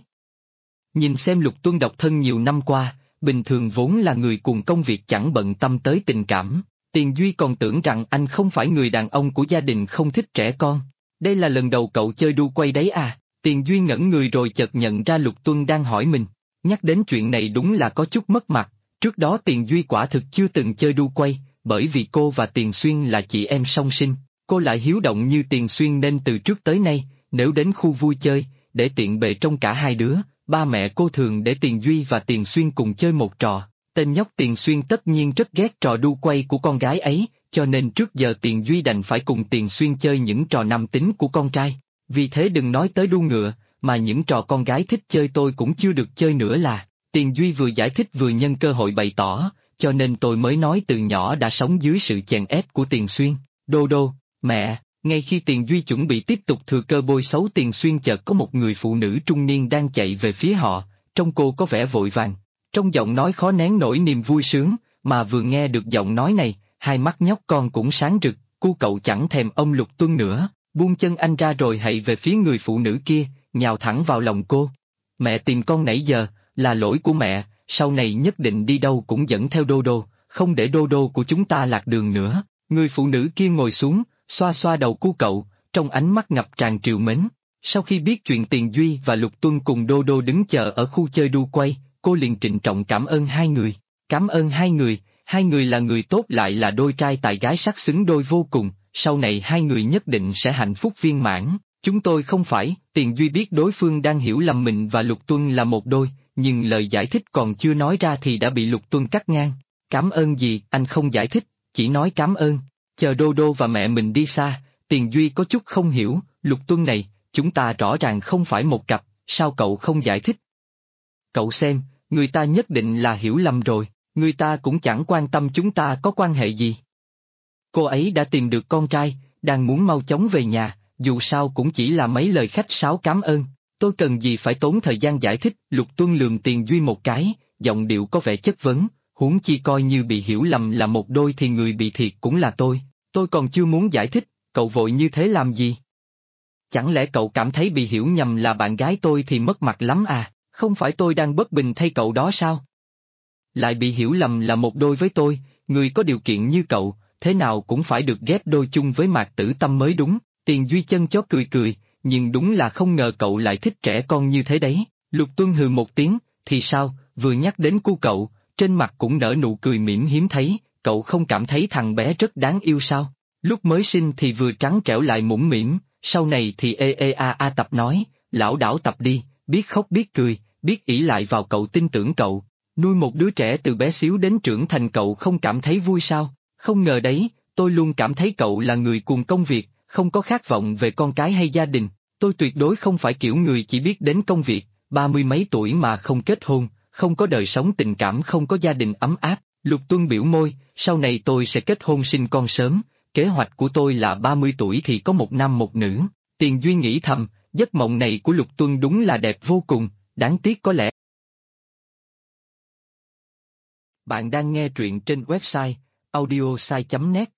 Nhìn xem Lục Tuân độc thân nhiều năm qua, bình thường vốn là người cuồng công việc chẳng bận tâm tới tình cảm, Tiền Duy còn tưởng rằng anh không phải người đàn ông của gia đình không thích trẻ con. Đây là lần đầu cậu chơi đu quay đấy à? Tiền Duy ngẩn người rồi chợt nhận ra Lục Tuân đang hỏi mình. Nhắc đến chuyện này đúng là có chút mất mặt, trước đó Tiền Duy quả thực chưa từng chơi đu quay, bởi vì cô và Tiền Xuyên là chị em song sinh, cô lại hiếu động như Tiền Xuyên nên từ trước tới nay, nếu đến khu vui chơi, để tiện bề trông cả hai đứa, ba mẹ cô thường để Tiền Duy và Tiền Xuyên cùng chơi một trò. Tên nhóc Tiền Xuyên tất nhiên rất ghét trò đu quay của con gái ấy, cho nên trước giờ Tiền Duy đành phải cùng Tiền Xuyên chơi những trò nam tính của con trai. Vì thế đừng nói tới đu ngựa, mà những trò con gái thích chơi tôi cũng chưa được chơi nữa là. Tiền Duy vừa giải thích vừa nhân cơ hội bày tỏ, cho nên tôi mới nói từ nhỏ đã sống dưới sự chèn ép của Tiền Xuyên. Đô đô, mẹ, ngay khi Tiền Duy chuẩn bị tiếp tục thừa cơ bôi xấu Tiền Xuyên chợt có một người phụ nữ trung niên đang chạy về phía họ, trông cô có vẻ vội vàng. Trong giọng nói khó nén nổi niềm vui sướng, mà vừa nghe được giọng nói này, hai mắt nhóc con cũng sáng rực, cu cậu chẳng thèm ông Lục Tuân nữa, buông chân anh ra rồi hậy về phía người phụ nữ kia, nhào thẳng vào lòng cô. Mẹ tìm con nãy giờ, là lỗi của mẹ, sau này nhất định đi đâu cũng dẫn theo Đô Đô, không để Đô Đô của chúng ta lạc đường nữa. Người phụ nữ kia ngồi xuống, xoa xoa đầu cu cậu, trong ánh mắt ngập tràn trìu mến. Sau khi biết chuyện Tiền Duy và Lục Tuân cùng Đô Đô đứng chờ ở khu chơi đu quay, cô liền trịnh trọng cảm ơn hai người. Cảm ơn hai người là người tốt lại là đôi trai tài gái sắc xứng đôi vô cùng, sau này hai người nhất định sẽ hạnh phúc viên mãn. Chúng tôi không phải. Tiền Duy biết đối phương đang hiểu lầm mình và Lục Tuân là một đôi, nhưng lời giải thích còn chưa nói ra thì đã bị Lục Tuân cắt ngang. Cảm ơn gì, anh không giải thích, chỉ nói cảm ơn. Chờ Đô Đô và mẹ mình đi xa, Tiền Duy có chút không hiểu, Lục Tuân này, chúng ta rõ ràng không phải một cặp, sao cậu không giải thích? Cậu xem, người ta nhất định là hiểu lầm rồi, người ta cũng chẳng quan tâm chúng ta có quan hệ gì. Cô ấy đã tìm được con trai, đang muốn mau chóng về nhà, dù sao cũng chỉ là mấy lời khách sáo cảm ơn, tôi cần gì phải tốn thời gian giải thích. Lục Tuân lườm Tiền Duy một cái, giọng điệu có vẻ chất vấn, huống chi coi như bị hiểu lầm là một đôi thì người bị thiệt cũng là tôi còn chưa muốn giải thích, cậu vội như thế làm gì? Chẳng lẽ cậu cảm thấy bị hiểu nhầm là bạn gái tôi thì mất mặt lắm à, không phải tôi đang bất bình thay cậu đó sao? Lại bị hiểu lầm là một đôi với tôi, người có điều kiện như cậu, thế nào cũng phải được ghép đôi chung với Mạc Tử Tâm mới đúng. Tiền Duy chân chó cười cười, nhưng đúng là không ngờ cậu lại thích trẻ con như thế đấy. Lục Tuân hừ một tiếng, thì sao, vừa nhắc đến cu cậu, trên mặt cũng nở nụ cười mỉm hiếm thấy, cậu không cảm thấy thằng bé rất đáng yêu sao? Lúc mới sinh thì vừa trắng trẻo lại mũm mĩm, sau này thì ê ê a a Tập nói, lão đảo Tập đi, biết khóc biết cười, biết ỷ lại vào cậu tin tưởng cậu. Nuôi một đứa trẻ từ bé xíu đến trưởng thành cậu không cảm thấy vui sao? Không ngờ đấy, tôi luôn cảm thấy cậu là người cuồng công việc, không có khát vọng về con cái hay gia đình. Tôi tuyệt đối không phải kiểu người chỉ biết đến công việc, 30 mấy tuổi mà không kết hôn, không có đời sống tình cảm, không có gia đình ấm áp. Lục Tuân biểu môi, sau này tôi sẽ kết hôn sinh con sớm, kế hoạch của tôi là 30 tuổi thì có một nam một nữ. Tiền Duy nghĩ thầm, giấc mộng này của Lục Tuân đúng là đẹp vô cùng, đáng tiếc có lẽ. Bạn đang nghe truyện trên website audiosai.net.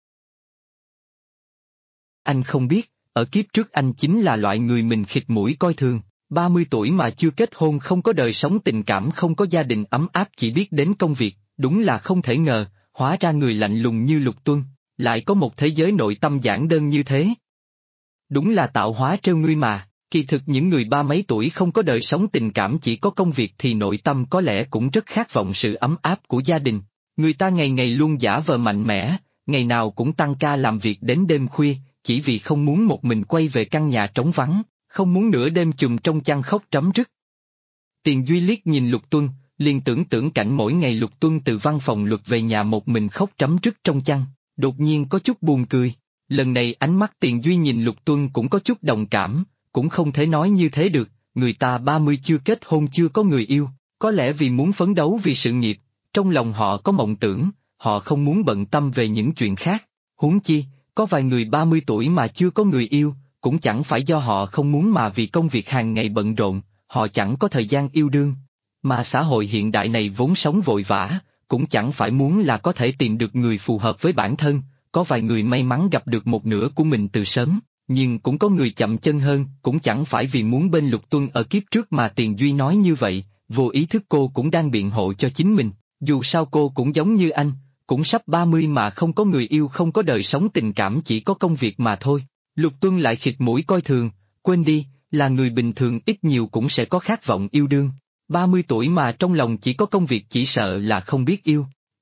Anh không biết, ở kiếp trước anh chính là loại người mình khịt mũi coi thường, 30 tuổi mà chưa kết hôn, không có đời sống tình cảm, không có gia đình ấm áp, chỉ biết đến công việc, đúng là không thể ngờ, hóa ra người lạnh lùng như Lục Tuân, lại có một thế giới nội tâm giản đơn như thế. Đúng là tạo hóa trêu ngươi mà, kỳ thực những người ba mấy tuổi không có đời sống tình cảm chỉ có công việc thì nội tâm có lẽ cũng rất khát vọng sự ấm áp của gia đình. Người ta ngày ngày luôn giả vờ mạnh mẽ, ngày nào cũng tăng ca làm việc đến đêm khuya, chỉ vì không muốn một mình quay về căn nhà trống vắng, không muốn nửa đêm chùm trong chăn khóc trắm rứt. Tiền Duy liếc nhìn Lục Tuân, liền tưởng cảnh mỗi ngày Lục Tuân từ văn phòng luật về nhà một mình khóc trắm rứt trong chăn, đột nhiên có chút buồn cười. Lần này ánh mắt Tiền Duy nhìn Lục Tuân cũng có chút đồng cảm, cũng không thể nói như thế được, người ta 30 chưa kết hôn chưa có người yêu, có lẽ vì muốn phấn đấu vì sự nghiệp, trong lòng họ có mộng tưởng, họ không muốn bận tâm về những chuyện khác, huống chi, có vài người 30 tuổi mà chưa có người yêu, cũng chẳng phải do họ không muốn mà vì công việc hàng ngày bận rộn, họ chẳng có thời gian yêu đương. Mà xã hội hiện đại này vốn sống vội vã, cũng chẳng phải muốn là có thể tìm được người phù hợp với bản thân, có vài người may mắn gặp được một nửa của mình từ sớm, nhưng cũng có người chậm chân hơn, cũng chẳng phải vì muốn bên Lục Tuân ở kiếp trước mà Tiền Duy nói như vậy, vô ý thức cô cũng đang biện hộ cho chính mình, dù sao cô cũng giống như anh, cũng sắp 30 mà không có người yêu, không có đời sống tình cảm, chỉ có công việc mà thôi. Lục Tuân lại khịt mũi coi thường, quên đi, là người bình thường ít nhiều cũng sẽ có khát vọng yêu đương. 30 tuổi mà trong lòng chỉ có công việc chỉ sợ là không biết yêu.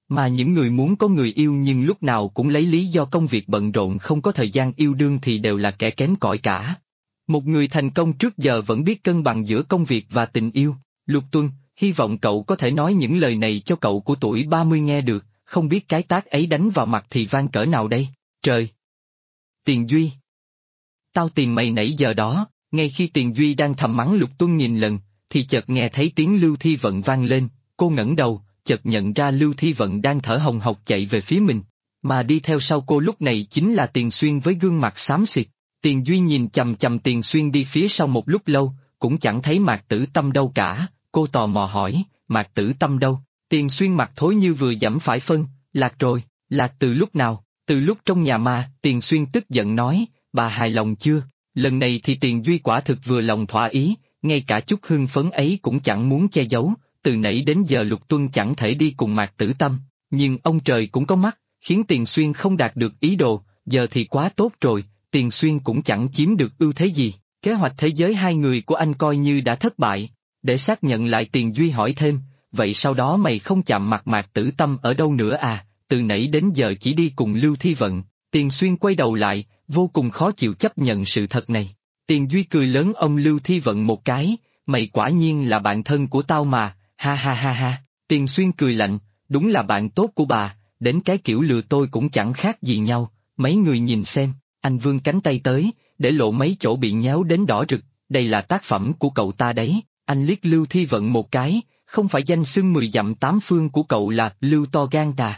Mà những người muốn có người yêu nhưng lúc nào cũng lấy lý do công việc bận rộn không có thời gian yêu đương thì đều là kẻ kém cỏi cả. Một người thành công trước giờ vẫn biết cân bằng giữa công việc và tình yêu. Lục Tuân, hy vọng cậu có thể nói những lời này cho cậu của tuổi 30 nghe được, không biết cái tát ấy đánh vào mặt thì vang cỡ nào đây. Trời! Tiền Duy! Tao tìm mày nãy giờ đó, ngay khi Tiền Duy đang thầm mắng Lục Tuân nghìn lần, thì chợt nghe thấy tiếng Lưu Thi Vận vang lên, cô ngẩng đầu, chợt nhận ra Lưu Thi Vận đang thở hồng hộc chạy về phía mình, mà đi theo sau cô lúc này chính là Tiền Xuyên với gương mặt xám xịt. Tiền Duy nhìn chằm chằm Tiền Xuyên đi phía sau một lúc lâu, cũng chẳng thấy Mạc Tử Tâm đâu cả, cô tò mò hỏi, Mạc Tử Tâm đâu? Tiền Xuyên mặt thối như vừa giẫm phải phân, lạc rồi, lạc từ lúc nào? Từ lúc trong nhà ma. Tiền Xuyên tức giận nói, bà hài lòng chưa? Lần này thì Tiền Duy quả thực vừa lòng thỏa ý, ngay cả chút hưng phấn ấy cũng chẳng muốn che giấu, từ nãy đến giờ Lục Tuân chẳng thể đi cùng Mạc Tử Tâm, nhưng ông trời cũng có mắt, khiến Tiền Xuyên không đạt được ý đồ, giờ thì quá tốt rồi, Tiền Xuyên cũng chẳng chiếm được ưu thế gì, kế hoạch thế giới hai người của anh coi như đã thất bại. Để xác nhận lại Tiền Duy hỏi thêm, vậy sau đó mày không chạm mặt Mạc Tử Tâm ở đâu nữa à, từ nãy đến giờ chỉ đi cùng Lưu Thi Vận. Tiền Xuyên quay đầu lại, vô cùng khó chịu chấp nhận sự thật này. Tiền Duy cười lớn ông Lưu Thi Vận một cái, mày quả nhiên là bạn thân của tao mà, ha ha ha ha. Tiền Xuyên cười lạnh, đúng là bạn tốt của bà, đến cái kiểu lừa tôi cũng chẳng khác gì nhau, mấy người nhìn xem, anh vươn cánh tay tới, để lộ mấy chỗ bị nhéo đến đỏ rực, đây là tác phẩm của cậu ta đấy, anh liếc Lưu Thi Vận một cái, không phải danh xưng 10 dặm 8 phương của cậu là Lưu to gan à.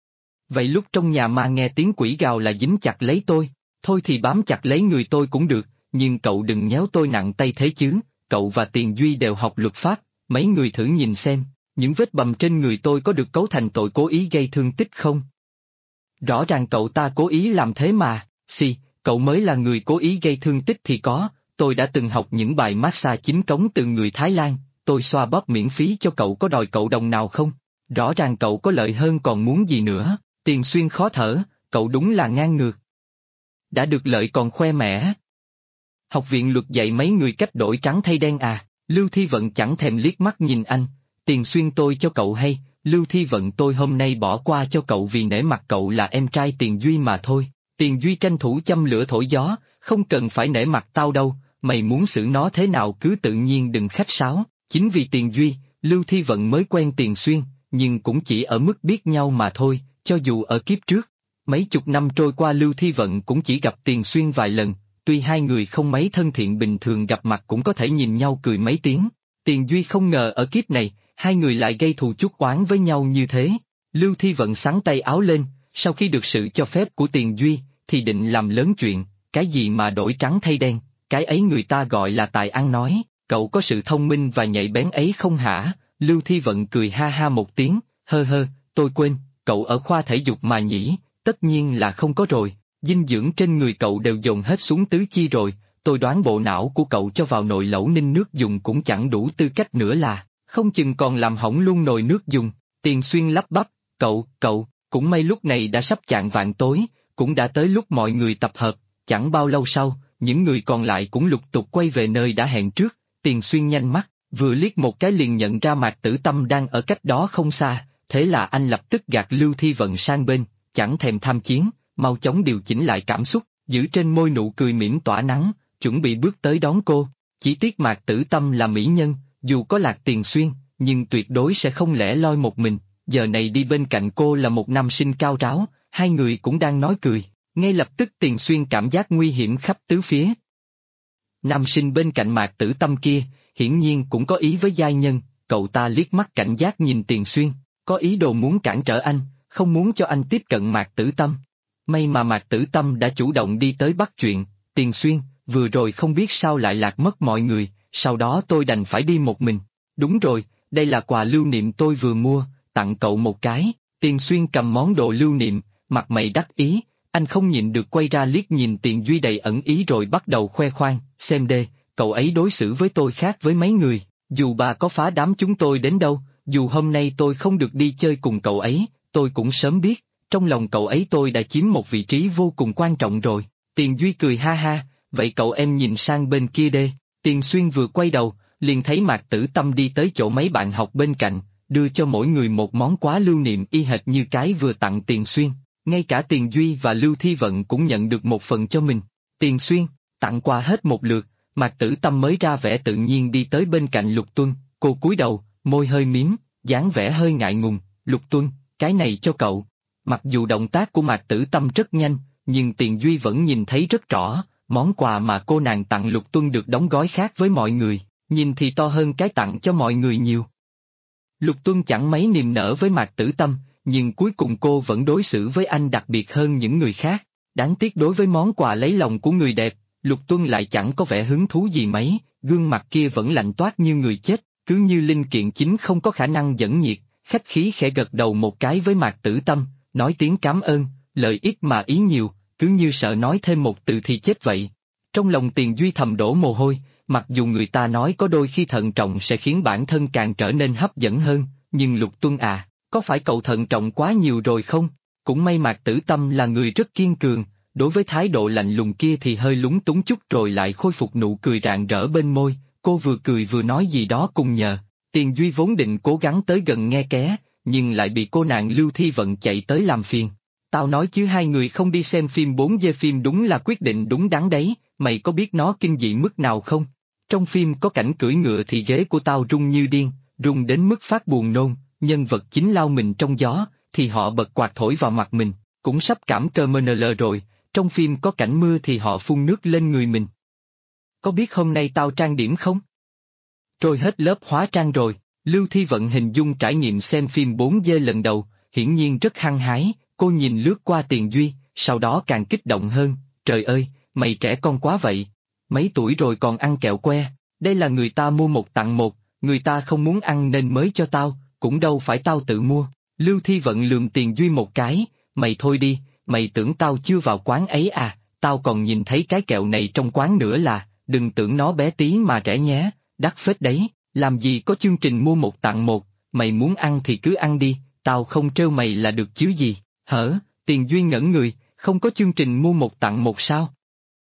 Vậy lúc trong nhà ma nghe tiếng quỷ gào là dính chặt lấy tôi, thôi thì bám chặt lấy người tôi cũng được, nhưng cậu đừng nhéo tôi nặng tay thế chứ, cậu và Tiền Duy đều học luật pháp, mấy người thử nhìn xem, những vết bầm trên người tôi có được cấu thành tội cố ý gây thương tích không? Rõ ràng cậu ta cố ý làm thế mà, cậu mới là người cố ý gây thương tích thì có, tôi đã từng học những bài massage chính cống từ người Thái Lan, tôi xoa bóp miễn phí cho cậu có đòi cậu đồng nào không? Rõ ràng cậu có lợi hơn còn muốn gì nữa, Tiền Xuyên khó thở, cậu đúng là ngang ngược. Đã được lợi còn khoe mẽ. Học viện luật dạy mấy người cách đổi trắng thay đen à, Lưu Thi Vận chẳng thèm liếc mắt nhìn anh, Tiền Xuyên tôi cho cậu hay, Lưu Thi Vận tôi hôm nay bỏ qua cho cậu vì nể mặt cậu là em trai Tiền Duy mà thôi, Tiền Duy tranh thủ châm lửa thổi gió, không cần phải nể mặt tao đâu, mày muốn xử nó thế nào cứ tự nhiên đừng khách sáo, chính vì Tiền Duy, Lưu Thi Vận mới quen Tiền Xuyên, nhưng cũng chỉ ở mức biết nhau mà thôi, cho dù ở kiếp trước. Mấy chục năm trôi qua Lưu Thi Vận cũng chỉ gặp Tiền Xuyên vài lần, tuy hai người không mấy thân thiện bình thường gặp mặt cũng có thể nhìn nhau cười mấy tiếng. Tiền Duy không ngờ ở kiếp này, hai người lại gây thù chuốc oán với nhau như thế. Lưu Thi Vận xắn tay áo lên, sau khi được sự cho phép của Tiền Duy, thì định làm lớn chuyện, cái gì mà đổi trắng thay đen, cái ấy người ta gọi là tài ăn nói, cậu có sự thông minh và nhạy bén ấy không hả? Lưu Thi Vận cười ha ha một tiếng, hơ, tôi quên, cậu ở khoa thể dục mà nhỉ? Tất nhiên là không có rồi, dinh dưỡng trên người cậu đều dồn hết xuống tứ chi rồi, tôi đoán bộ não của cậu cho vào nồi lẩu ninh nước dùng cũng chẳng đủ tư cách nữa là, không chừng còn làm hỏng luôn nồi nước dùng. Tiền Xuyên lắp bắp, cậu, cũng may lúc này đã sắp chạng vạng tối, cũng đã tới lúc mọi người tập hợp, chẳng bao lâu sau, những người còn lại cũng lục tục quay về nơi đã hẹn trước, Tiền Xuyên nhanh mắt, vừa liếc một cái liền nhận ra Mạc Tử Tâm đang ở cách đó không xa, thế là anh lập tức gạt Lưu Thi Vận sang bên, chẳng thèm tham chiến, mau chóng điều chỉnh lại cảm xúc, giữ trên môi nụ cười mỉm tỏa nắng, chuẩn bị bước tới đón cô. Chỉ tiếc Mạc Tử Tâm là mỹ nhân, dù có lạc Tiền Xuyên, nhưng tuyệt đối sẽ không lẻ loi một mình, giờ này đi bên cạnh cô là một nam sinh cao ráo, hai người cũng đang nói cười, ngay lập tức Tiền Xuyên cảm giác nguy hiểm khắp tứ phía. Nam sinh bên cạnh Mạc Tử Tâm kia, hiển nhiên cũng có ý với giai nhân, cậu ta liếc mắt cảnh giác nhìn Tiền Xuyên, có ý đồ muốn cản trở anh, không muốn cho anh tiếp cận Mạc Tử Tâm. May mà Mạc Tử Tâm đã chủ động đi tới bắt chuyện, Tiền Xuyên, vừa rồi không biết sao lại lạc mất mọi người, sau đó tôi đành phải đi một mình. Đúng rồi, đây là quà lưu niệm tôi vừa mua, tặng cậu một cái. Tiền Xuyên cầm món đồ lưu niệm, mặt mày đắc ý, anh không nhịn được quay ra liếc nhìn Tiền Duy đầy ẩn ý rồi bắt đầu khoe khoang, xem đê, cậu ấy đối xử với tôi khác với mấy người, dù bà có phá đám chúng tôi đến đâu, dù hôm nay tôi không được đi chơi cùng cậu ấy, tôi cũng sớm biết, trong lòng cậu ấy tôi đã chiếm một vị trí vô cùng quan trọng rồi. Tiền Duy cười ha ha, vậy cậu em nhìn sang bên kia đê. Tiền Xuyên vừa quay đầu, liền thấy Mạc Tử Tâm đi tới chỗ mấy bạn học bên cạnh, đưa cho mỗi người một món quà lưu niệm y hệt như cái vừa tặng Tiền Xuyên, ngay cả Tiền Duy và Lưu Thi Vận cũng nhận được một phần cho mình. Tiền Xuyên, tặng quà hết một lượt, Mạc Tử Tâm mới ra vẻ tự nhiên đi tới bên cạnh Lục Tuân, cô cúi đầu, môi hơi mím, dáng vẻ hơi ngại ngùng, Lục Tuân, cái này cho cậu. Mặc dù động tác của Mạc Tử Tâm rất nhanh, nhưng Tiền Duy vẫn nhìn thấy rất rõ, món quà mà cô nàng tặng Lục Tuân được đóng gói khác với mọi người, nhìn thì to hơn cái tặng cho mọi người nhiều. Lục Tuân chẳng mấy niềm nở với Mạc Tử Tâm, nhưng cuối cùng cô vẫn đối xử với anh đặc biệt hơn những người khác. Đáng tiếc đối với món quà lấy lòng của người đẹp, Lục Tuân lại chẳng có vẻ hứng thú gì mấy, gương mặt kia vẫn lạnh toát như người chết, cứ như linh kiện chính không có khả năng dẫn nhiệt, khách khí khẽ gật đầu một cái với Mạc Tử Tâm, nói tiếng cảm ơn, lời ít mà ý nhiều, cứ như sợ nói thêm một từ thì chết vậy. Trong lòng Tiền Duy thầm đổ mồ hôi, mặc dù người ta nói có đôi khi thận trọng sẽ khiến bản thân càng trở nên hấp dẫn hơn, nhưng Lục Tuân à, có phải cậu thận trọng quá nhiều rồi không? Cũng may Mạc Tử Tâm là người rất kiên cường, đối với thái độ lạnh lùng kia thì hơi lúng túng chút rồi lại khôi phục nụ cười rạng rỡ bên môi, cô vừa cười vừa nói gì đó cùng nhờ. Tiền Duy vốn định cố gắng tới gần nghe ké, nhưng lại bị cô nàng Lưu Thi Vận chạy tới làm phiền. Tao nói chứ hai người không đi xem phim 4D phim đúng là quyết định đúng đắn đấy, mày có biết nó kinh dị mức nào không? Trong phim có cảnh cưỡi ngựa thì ghế của tao rung như điên, rung đến mức phát buồn nôn, nhân vật chính lao mình trong gió, thì họ bật quạt thổi vào mặt mình, cũng sắp cảm cơ MNL rồi, trong phim có cảnh mưa thì họ phun nước lên người mình. Có biết hôm nay tao trang điểm không? Trôi hết lớp hóa trang rồi, Lưu Thi Vận hình dung trải nghiệm xem phim 4D lần đầu, hiển nhiên rất hăng hái, cô nhìn lướt qua Tiền Duy, sau đó càng kích động hơn, trời ơi, mày trẻ con quá vậy, mấy tuổi rồi còn ăn kẹo que, đây là người ta mua một tặng một, người ta không muốn ăn nên mới cho tao, cũng đâu phải tao tự mua. Lưu Thi Vận lườm Tiền Duy một cái, mày thôi đi, mày tưởng tao chưa vào quán ấy à, tao còn nhìn thấy cái kẹo này trong quán nữa là, đừng tưởng nó bé tí mà rẻ nhé, đắt phết đấy, làm gì có chương trình mua một tặng một, mày muốn ăn thì cứ ăn đi, tao không trêu mày là được chứ gì, hở, Tiền Duy ngẩn người, không có chương trình mua một tặng một sao?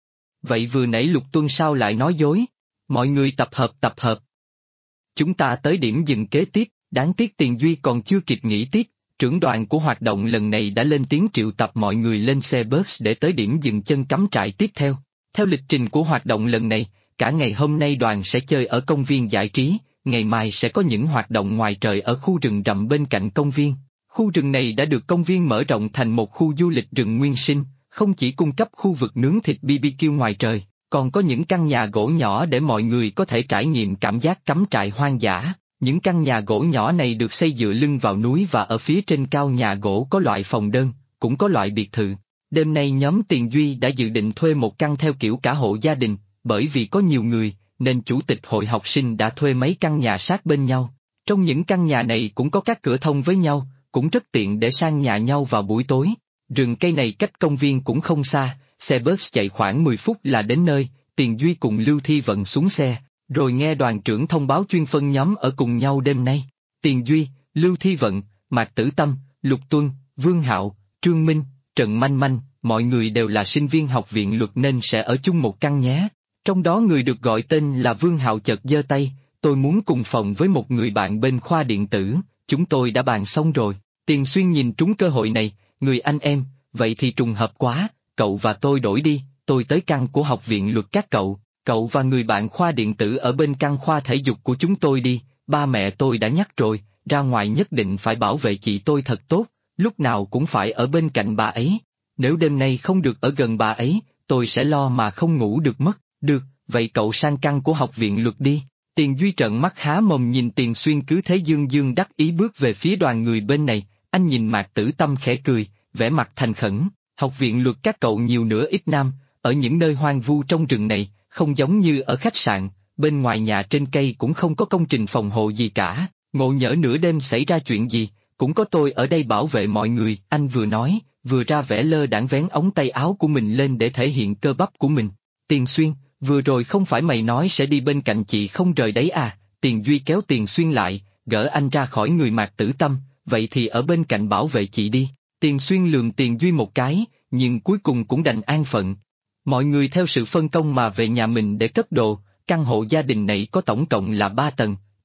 Vậy vừa nãy Lục Tuân sao lại nói dối? Mọi người tập hợp. Chúng ta tới điểm dừng kế tiếp, đáng tiếc Tiền Duy còn chưa kịp nghĩ tiếp, trưởng đoàn của hoạt động lần này đã lên tiếng triệu tập mọi người lên xe bus để tới điểm dừng chân cắm trại tiếp theo. Theo lịch trình của hoạt động lần này, cả ngày hôm nay đoàn sẽ chơi ở công viên giải trí, ngày mai sẽ có những hoạt động ngoài trời ở khu rừng rậm bên cạnh công viên. Khu rừng này đã được công viên mở rộng thành một khu du lịch rừng nguyên sinh, không chỉ cung cấp khu vực nướng thịt BBQ ngoài trời, còn có những căn nhà gỗ nhỏ để mọi người có thể trải nghiệm cảm giác cắm trại hoang dã. Những căn nhà gỗ nhỏ này được xây dựa lưng vào núi và ở phía trên cao nhà gỗ có loại phòng đơn, cũng có loại biệt thự. Đêm nay nhóm Tiền Duy đã dự định thuê một căn theo kiểu cả hộ gia đình, bởi vì có nhiều người, nên chủ tịch hội học sinh đã thuê mấy căn nhà sát bên nhau. Trong những căn nhà này cũng có các cửa thông với nhau, cũng rất tiện để sang nhà nhau vào buổi tối. Rừng cây này cách công viên cũng không xa, xe bus chạy khoảng 10 phút là đến nơi. Tiền Duy cùng Lưu Thi Vận xuống xe, rồi nghe đoàn trưởng thông báo chuyên phân nhóm ở cùng nhau đêm nay. Tiền Duy, Lưu Thi Vận, Mạc Tử Tâm, Lục Tuân, Vương Hạo, Trương Minh, Trần Manh Manh, mọi người đều là sinh viên học viện luật nên sẽ ở chung một căn nhé. Trong đó người được gọi tên là Vương Hạo chợt giơ tay, tôi muốn cùng phòng với một người bạn bên khoa điện tử, chúng tôi đã bàn xong rồi. Tiền Xuyên nhìn trúng cơ hội này, người anh em, vậy thì trùng hợp quá, cậu và tôi đổi đi, tôi tới căn của học viện luật các cậu và người bạn khoa điện tử ở bên căn khoa thể dục của chúng tôi đi, ba mẹ tôi đã nhắc rồi, ra ngoài nhất định phải bảo vệ chị tôi thật tốt, lúc nào cũng phải ở bên cạnh bà ấy, nếu đêm nay không được ở gần bà ấy, tôi sẽ lo mà không ngủ được mất, được, vậy cậu sang căn của học viện luật đi. Tiền Duy trợn mắt há mồm nhìn Tiền Xuyên cứ thế dương dương đắc ý bước về phía đoàn người bên này, anh nhìn Mạc Tử Tâm khẽ cười, vẻ mặt thành khẩn, học viện luật các cậu nhiều nữa ít nam, ở những nơi hoang vu trong rừng này, không giống như ở khách sạn, bên ngoài nhà trên cây cũng không có công trình phòng hộ gì cả, ngộ nhỡ nửa đêm xảy ra chuyện gì, cũng có tôi ở đây bảo vệ mọi người, anh vừa nói, vừa ra vẻ lơ đãng vén ống tay áo của mình lên để thể hiện cơ bắp của mình. Tiền Xuyên, vừa rồi không phải mày nói sẽ đi bên cạnh chị không rời đấy à? Tiền Duy kéo Tiền Xuyên lại, gỡ anh ra khỏi người Mạc Tử Tâm, vậy thì ở bên cạnh bảo vệ chị đi. Tiền Xuyên lườm Tiền Duy một cái, nhưng cuối cùng cũng đành an phận. Mọi người theo sự phân công mà về nhà mình để cất đồ, căn hộ gia đình này có tổng cộng là 3 tầng,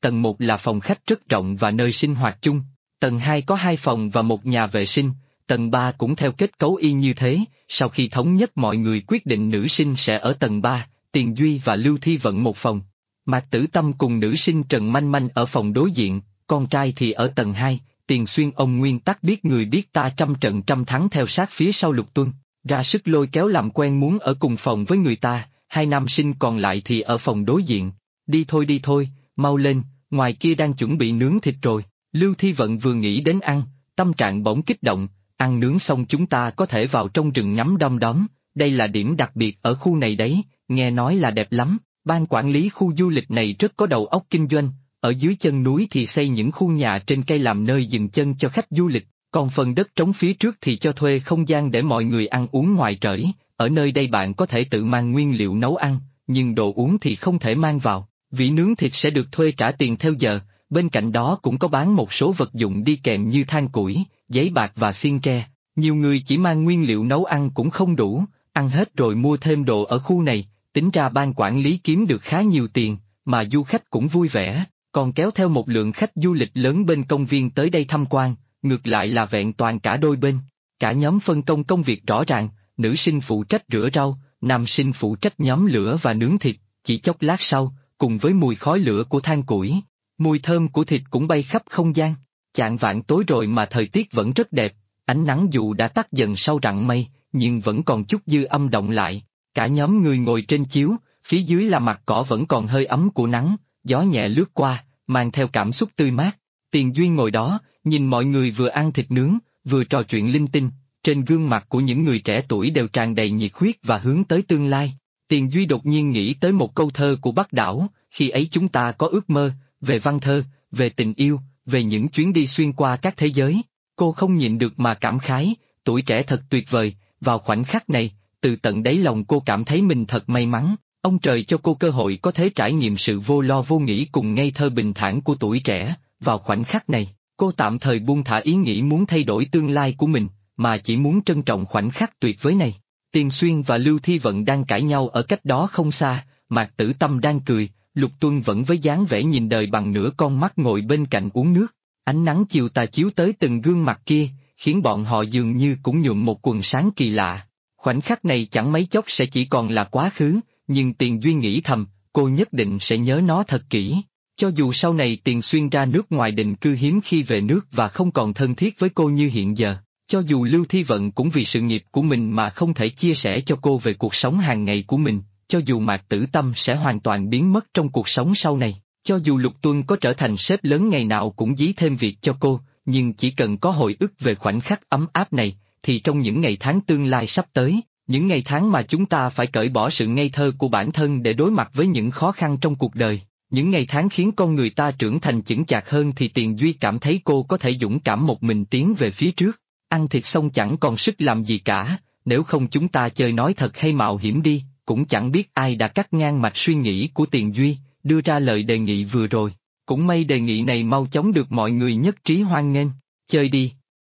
tầng 1 là phòng khách rất rộng và nơi sinh hoạt chung, tầng 2 có 2 phòng và một nhà vệ sinh, tầng 3 cũng theo kết cấu y như thế. Sau khi thống nhất mọi người quyết định nữ sinh sẽ ở tầng 3, Tiền Duy và Lưu Thi Vận một phòng. Mạc Tử Tâm cùng nữ sinh Trần Manh Manh ở phòng đối diện, con trai thì ở tầng 2, Tiền Xuyên ông nguyên tắc biết người biết ta trăm trận trăm thắng theo sát phía sau Lục Tuân, ra sức lôi kéo làm quen muốn ở cùng phòng với người ta, hai nam sinh còn lại thì ở phòng đối diện. Đi thôi, mau lên, ngoài kia đang chuẩn bị nướng thịt rồi. Lưu Thi Vận vừa nghĩ đến ăn, tâm trạng bỗng kích động, ăn nướng xong chúng ta có thể vào trong rừng ngắm đom đóm, đây là điểm đặc biệt ở khu này đấy, nghe nói là đẹp lắm. Ban quản lý khu du lịch này rất có đầu óc kinh doanh, ở dưới chân núi thì xây những khu nhà trên cây làm nơi dừng chân cho khách du lịch, còn phần đất trống phía trước thì cho thuê không gian để mọi người ăn uống ngoài trời. Ở nơi đây bạn có thể tự mang nguyên liệu nấu ăn, nhưng đồ uống thì không thể mang vào, vì nướng thịt sẽ được thuê trả tiền theo giờ, bên cạnh đó cũng có bán một số vật dụng đi kèm như than củi, giấy bạc và xiên tre. Nhiều người chỉ mang nguyên liệu nấu ăn cũng không đủ, ăn hết rồi mua thêm đồ ở khu này. Tính ra ban quản lý kiếm được khá nhiều tiền, mà du khách cũng vui vẻ, còn kéo theo một lượng khách du lịch lớn bên công viên tới đây tham quan, ngược lại là vẹn toàn cả đôi bên. Cả nhóm phân công công việc rõ ràng, nữ sinh phụ trách rửa rau, nam sinh phụ trách nhóm lửa và nướng thịt, chỉ chốc lát sau, cùng với mùi khói lửa của than củi, mùi thơm của thịt cũng bay khắp không gian. Chạng vạng tối rồi mà thời tiết vẫn rất đẹp, ánh nắng dù đã tắt dần sau rặng mây, nhưng vẫn còn chút dư âm động lại. Cả nhóm người ngồi trên chiếu, phía dưới là mặt cỏ vẫn còn hơi ấm của nắng, gió nhẹ lướt qua, mang theo cảm xúc tươi mát. Tiền Duy ngồi đó, nhìn mọi người vừa ăn thịt nướng, vừa trò chuyện linh tinh, trên gương mặt của những người trẻ tuổi đều tràn đầy nhiệt huyết và hướng tới tương lai. Tiền Duy đột nhiên nghĩ tới một câu thơ của Bắc Đảo, khi ấy chúng ta có ước mơ, về văn thơ, về tình yêu, về những chuyến đi xuyên qua các thế giới. Cô không nhịn được mà cảm khái, tuổi trẻ thật tuyệt vời, vào khoảnh khắc này, từ tận đáy lòng cô cảm thấy mình thật may mắn, ông trời cho cô cơ hội có thể trải nghiệm sự vô lo vô nghĩ cùng ngây thơ bình thản của tuổi trẻ. Vào khoảnh khắc này, cô tạm thời buông thả ý nghĩ muốn thay đổi tương lai của mình, mà chỉ muốn trân trọng khoảnh khắc tuyệt vời này. Tiền Xuyên và Lưu Thi Vận đang cãi nhau ở cách đó không xa, Mạc Tử Tâm đang cười, Lục Tuân vẫn với dáng vẻ nhìn đời bằng nửa con mắt ngồi bên cạnh uống nước. Ánh nắng chiều tà chiếu tới từng gương mặt kia, khiến bọn họ dường như cũng nhuộm một quần sáng kỳ lạ. Khoảnh khắc này chẳng mấy chốc sẽ chỉ còn là quá khứ, nhưng Tiền Duy nghĩ thầm, cô nhất định sẽ nhớ nó thật kỹ. Cho dù sau này Tiền Xuyên ra nước ngoài định cư hiếm khi về nước và không còn thân thiết với cô như hiện giờ, cho dù Lưu Thi Vận cũng vì sự nghiệp của mình mà không thể chia sẻ cho cô về cuộc sống hàng ngày của mình, cho dù Mạc Tử Tâm sẽ hoàn toàn biến mất trong cuộc sống sau này, cho dù Lục Tuân có trở thành sếp lớn ngày nào cũng dí thêm việc cho cô, nhưng chỉ cần có hồi ức về khoảnh khắc ấm áp này, thì trong những ngày tháng tương lai sắp tới, những ngày tháng mà chúng ta phải cởi bỏ sự ngây thơ của bản thân để đối mặt với những khó khăn trong cuộc đời, những ngày tháng khiến con người ta trưởng thành chững chạc hơn, thì Tiền Duy cảm thấy cô có thể dũng cảm một mình tiến về phía trước. Ăn thịt xong chẳng còn sức làm gì cả, nếu không chúng ta chơi nói thật hay mạo hiểm đi. Cũng chẳng biết ai đã cắt ngang mạch suy nghĩ của Tiền Duy, đưa ra lời đề nghị vừa rồi. Cũng may đề nghị này mau chóng được mọi người nhất trí hoan nghênh. Chơi đi.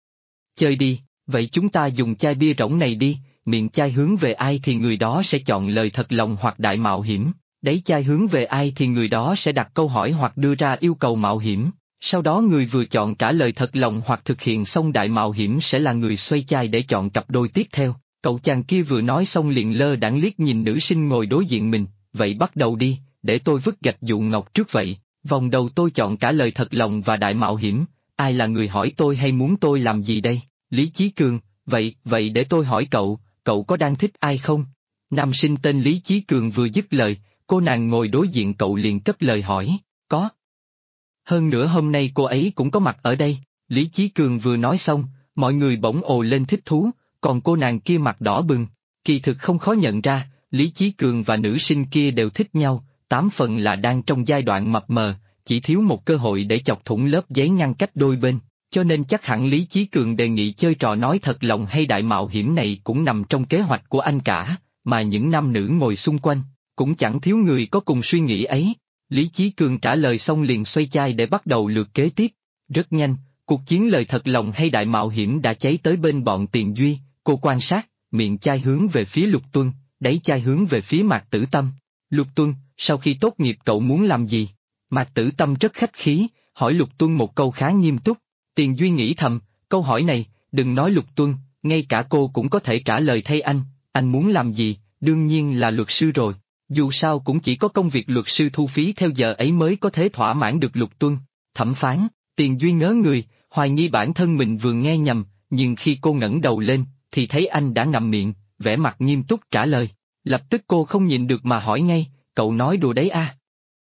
Chơi đi, vậy chúng ta dùng chai bia rỗng này đi, miệng chai hướng về ai thì người đó sẽ chọn lời thật lòng hoặc đại mạo hiểm. Đáy chai hướng về ai thì người đó sẽ đặt câu hỏi hoặc đưa ra yêu cầu mạo hiểm. Sau đó người vừa chọn trả lời thật lòng hoặc thực hiện xong đại mạo hiểm sẽ là người xoay chai để chọn cặp đôi tiếp theo. Cậu chàng kia vừa nói xong liền lơ đãng liếc nhìn nữ sinh ngồi đối diện mình, vậy bắt đầu đi, để tôi vứt gạch dụ ngọc trước vậy. Vòng đầu tôi chọn cả lời thật lòng và đại mạo hiểm, ai là người hỏi tôi hay muốn tôi làm gì đây? Lý Chí Cường, vậy để tôi hỏi cậu, cậu có đang thích ai không? Nam sinh tên Lý Chí Cường vừa dứt lời, cô nàng ngồi đối diện cậu liền cất lời hỏi, có. Hơn nữa hôm nay cô ấy cũng có mặt ở đây. Lý Chí Cường vừa nói xong, mọi người bỗng ồ lên thích thú, còn cô nàng kia mặt đỏ bừng. Kỳ thực không khó nhận ra, Lý Chí Cường và nữ sinh kia đều thích nhau, 8 phần là đang trong giai đoạn mập mờ, chỉ thiếu một cơ hội để chọc thủng lớp giấy ngăn cách đôi bên, cho nên chắc hẳn Lý Chí Cường đề nghị chơi trò nói thật lòng hay đại mạo hiểm này cũng nằm trong kế hoạch của anh cả, mà những nam nữ ngồi xung quanh, cũng chẳng thiếu người có cùng suy nghĩ ấy. Lý Chí Cường trả lời xong liền xoay chai để bắt đầu lượt kế tiếp. Rất nhanh, cuộc chiến lời thật lòng hay đại mạo hiểm đã cháy tới bên bọn Tiền Duy, cô quan sát, miệng chai hướng về phía Lục Tuân, đáy chai hướng về phía Mạc Tử Tâm. Lục Tuân, sau khi tốt nghiệp cậu muốn làm gì? Mạc Tử Tâm rất khách khí, hỏi Lục Tuân một câu khá nghiêm túc. Tiền Duy nghĩ thầm, câu hỏi này, đừng nói Lục Tuân, ngay cả cô cũng có thể trả lời thay anh muốn làm gì, đương nhiên là luật sư rồi. Dù sao cũng chỉ có công việc luật sư thu phí theo giờ ấy mới có thể thỏa mãn được Lục Tuân. Thẩm phán, Tiền Duy ngớ người, hoài nghi bản thân mình vừa nghe nhầm, nhưng khi cô ngẩng đầu lên, thì thấy anh đã ngậm miệng, vẻ mặt nghiêm túc trả lời. Lập tức cô không nhịn được mà hỏi ngay, cậu nói đùa đấy à?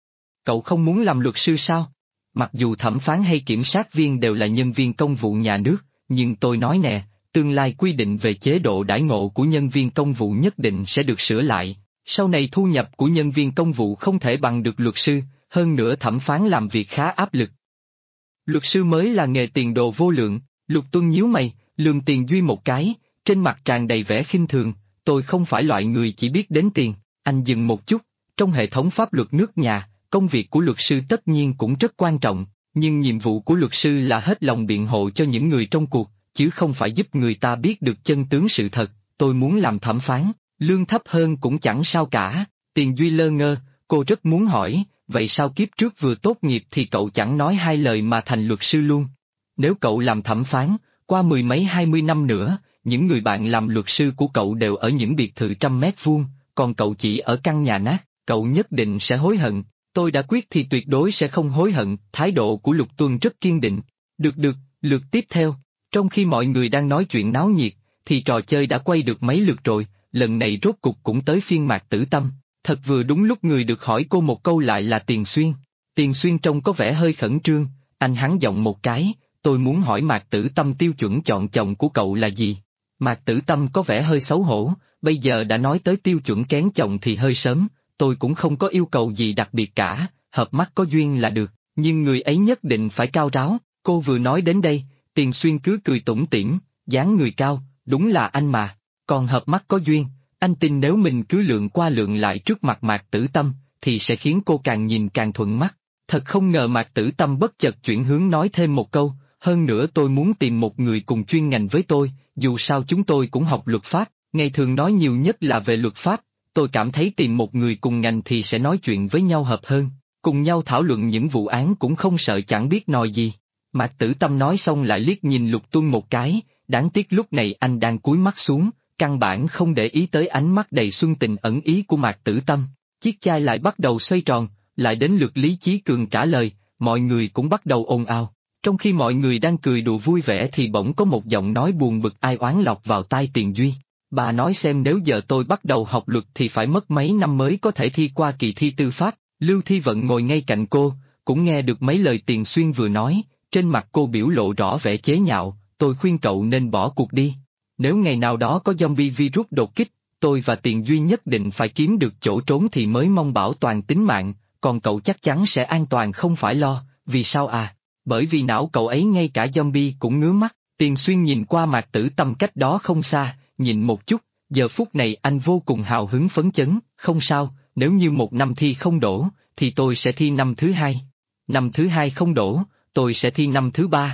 Cậu không muốn làm luật sư sao? Mặc dù thẩm phán hay kiểm sát viên đều là nhân viên công vụ nhà nước, nhưng tôi nói nè, tương lai quy định về chế độ đãi ngộ của nhân viên công vụ nhất định sẽ được sửa lại. Sau này thu nhập của nhân viên công vụ không thể bằng được luật sư, hơn nữa thẩm phán làm việc khá áp lực. Luật sư mới là nghề tiền đồ vô lượng. Lục Tuân nhíu mày, lườm Tiền Duy một cái, trên mặt tràn đầy vẻ khinh thường, tôi không phải loại người chỉ biết đến tiền. Anh dừng một chút, trong hệ thống pháp luật nước nhà, công việc của luật sư tất nhiên cũng rất quan trọng, nhưng nhiệm vụ của luật sư là hết lòng biện hộ cho những người trong cuộc, chứ không phải giúp người ta biết được chân tướng sự thật. Tôi muốn làm thẩm phán, lương thấp hơn cũng chẳng sao cả. Tiền Duy lơ ngơ, cô rất muốn hỏi, vậy sao kiếp trước vừa tốt nghiệp thì cậu chẳng nói hai lời mà thành luật sư luôn? Nếu cậu làm thẩm phán, qua 10 mấy 20 năm nữa, những người bạn làm luật sư của cậu đều ở những biệt thự 100 mét vuông, còn cậu chỉ ở căn nhà nát, cậu nhất định sẽ hối hận. Tôi đã quyết thì tuyệt đối sẽ không hối hận. Thái độ của Lục Tuân rất kiên định. Được, lượt tiếp theo. Trong khi mọi người đang nói chuyện náo nhiệt, thì trò chơi đã quay được mấy lượt rồi, lần này rốt cục cũng tới phiên Mạc Tử Tâm. Thật vừa đúng lúc người được hỏi cô một câu lại là Tiền Xuyên. Tiền Xuyên trông có vẻ hơi khẩn trương, anh hắn giọng một cái, tôi muốn hỏi Mạc Tử Tâm tiêu chuẩn chọn chồng của cậu là gì? Mạc Tử Tâm có vẻ hơi xấu hổ, bây giờ đã nói tới tiêu chuẩn kén chồng thì hơi sớm, tôi cũng không có yêu cầu gì đặc biệt cả, hợp mắt có duyên là được, nhưng người ấy nhất định phải cao ráo. Cô vừa nói đến đây, Tiền Xuyên cứ cười tủm tỉm, dáng người cao, đúng là anh mà, còn hợp mắt có duyên, anh tin nếu mình cứ lượn qua lượn lại trước mặt Mạc Tử Tâm, thì sẽ khiến cô càng nhìn càng thuận mắt. Thật không ngờ Mạc Tử Tâm bất chợt chuyển hướng nói thêm một câu, hơn nữa tôi muốn tìm một người cùng chuyên ngành với tôi, dù sao chúng tôi cũng học luật pháp, ngày thường nói nhiều nhất là về luật pháp, tôi cảm thấy tìm một người cùng ngành thì sẽ nói chuyện với nhau hợp hơn, cùng nhau thảo luận những vụ án cũng không sợ chẳng biết nói gì. Mạc Tử Tâm nói xong lại liếc nhìn Lục Tuân một cái, đáng tiếc lúc này anh đang cúi mắt xuống, căn bản không để ý tới ánh mắt đầy xuân tình ẩn ý của Mạc Tử Tâm. Chiếc chai lại bắt đầu xoay tròn, lại đến lượt Lý Chí Cường trả lời, mọi người cũng bắt đầu ồn ào. Trong khi mọi người đang cười đùa vui vẻ thì bỗng có một giọng nói buồn bực ai oán lọt vào tai Tiền Duy. Bà nói xem nếu giờ tôi bắt đầu học luật thì phải mất mấy năm mới có thể thi qua kỳ thi tư pháp. Lưu Thi Vận ngồi ngay cạnh cô, cũng nghe được mấy lời Tiền Xuyên vừa nói, trên mặt cô biểu lộ rõ vẻ chế nhạo, tôi khuyên cậu nên bỏ cuộc đi. Nếu ngày nào đó có zombie virus đột kích, tôi và Tiền Duy nhất định phải kiếm được chỗ trốn thì mới mong bảo toàn tính mạng, còn cậu chắc chắn sẽ an toàn không phải lo, vì sao à? Bởi vì não cậu ấy ngay cả zombie cũng ngứa mắt. Tiền Xuyên nhìn qua Mạc Tử Tâm cách đó không xa, nhìn một chút, giờ phút này anh vô cùng hào hứng phấn chấn, không sao, nếu như một năm thi không đổ, thì tôi sẽ thi năm thứ hai. Năm thứ hai không đổ, tôi sẽ thi năm thứ ba.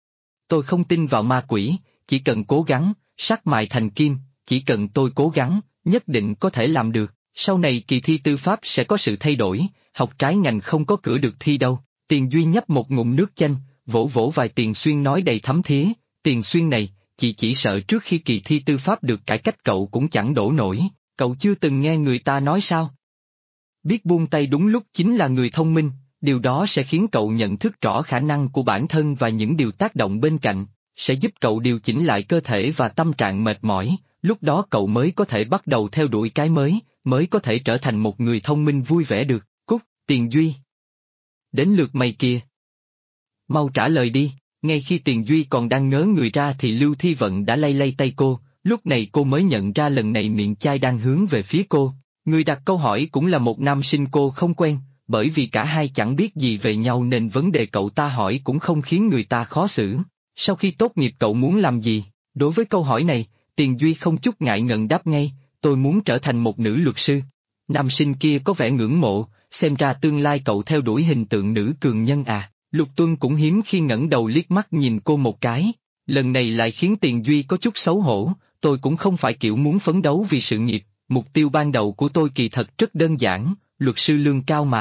Tôi không tin vào ma quỷ, chỉ cần cố gắng, sắt mài thành kim, chỉ cần tôi cố gắng, nhất định có thể làm được, sau này kỳ thi tư pháp sẽ có sự thay đổi, học trái ngành không có cửa được thi đâu. Tiền Duy nhấp một ngụm nước chanh, vỗ vỗ vai Tiền Xuyên nói đầy thấm thía, Tiền Xuyên này, chị chỉ sợ trước khi kỳ thi tư pháp được cải cách cậu cũng chẳng đổ nổi, cậu chưa từng nghe người ta nói sao? Biết buông tay đúng lúc chính là người thông minh, điều đó sẽ khiến cậu nhận thức rõ khả năng của bản thân và những điều tác động bên cạnh, sẽ giúp cậu điều chỉnh lại cơ thể và tâm trạng mệt mỏi, lúc đó cậu mới có thể bắt đầu theo đuổi cái mới có thể trở thành một người thông minh vui vẻ được. Cút, Tiền Duy. Đến lượt mày kìa. Mau trả lời đi. Ngay khi Tiền Duy còn đang ngớ người ra thì Lưu Thi Vận đã lay lay tay cô, lúc này cô mới nhận ra lần này miệng chai đang hướng về phía cô. Người đặt câu hỏi cũng là một nam sinh cô không quen, bởi vì cả hai chẳng biết gì về nhau nên vấn đề cậu ta hỏi cũng không khiến người ta khó xử. Sau khi tốt nghiệp cậu muốn làm gì? Đối với câu hỏi này, Tiền Duy không chút ngại ngần đáp ngay, tôi muốn trở thành một nữ luật sư. Nam sinh kia có vẻ ngưỡng mộ, xem ra tương lai cậu theo đuổi hình tượng nữ cường nhân à. Lục Tuân cũng hiếm khi ngẩng đầu liếc mắt nhìn cô một cái, lần này lại khiến Tiền Duy có chút xấu hổ, tôi cũng không phải kiểu muốn phấn đấu vì sự nghiệp, mục tiêu ban đầu của tôi kỳ thật rất đơn giản, luật sư lương cao mà.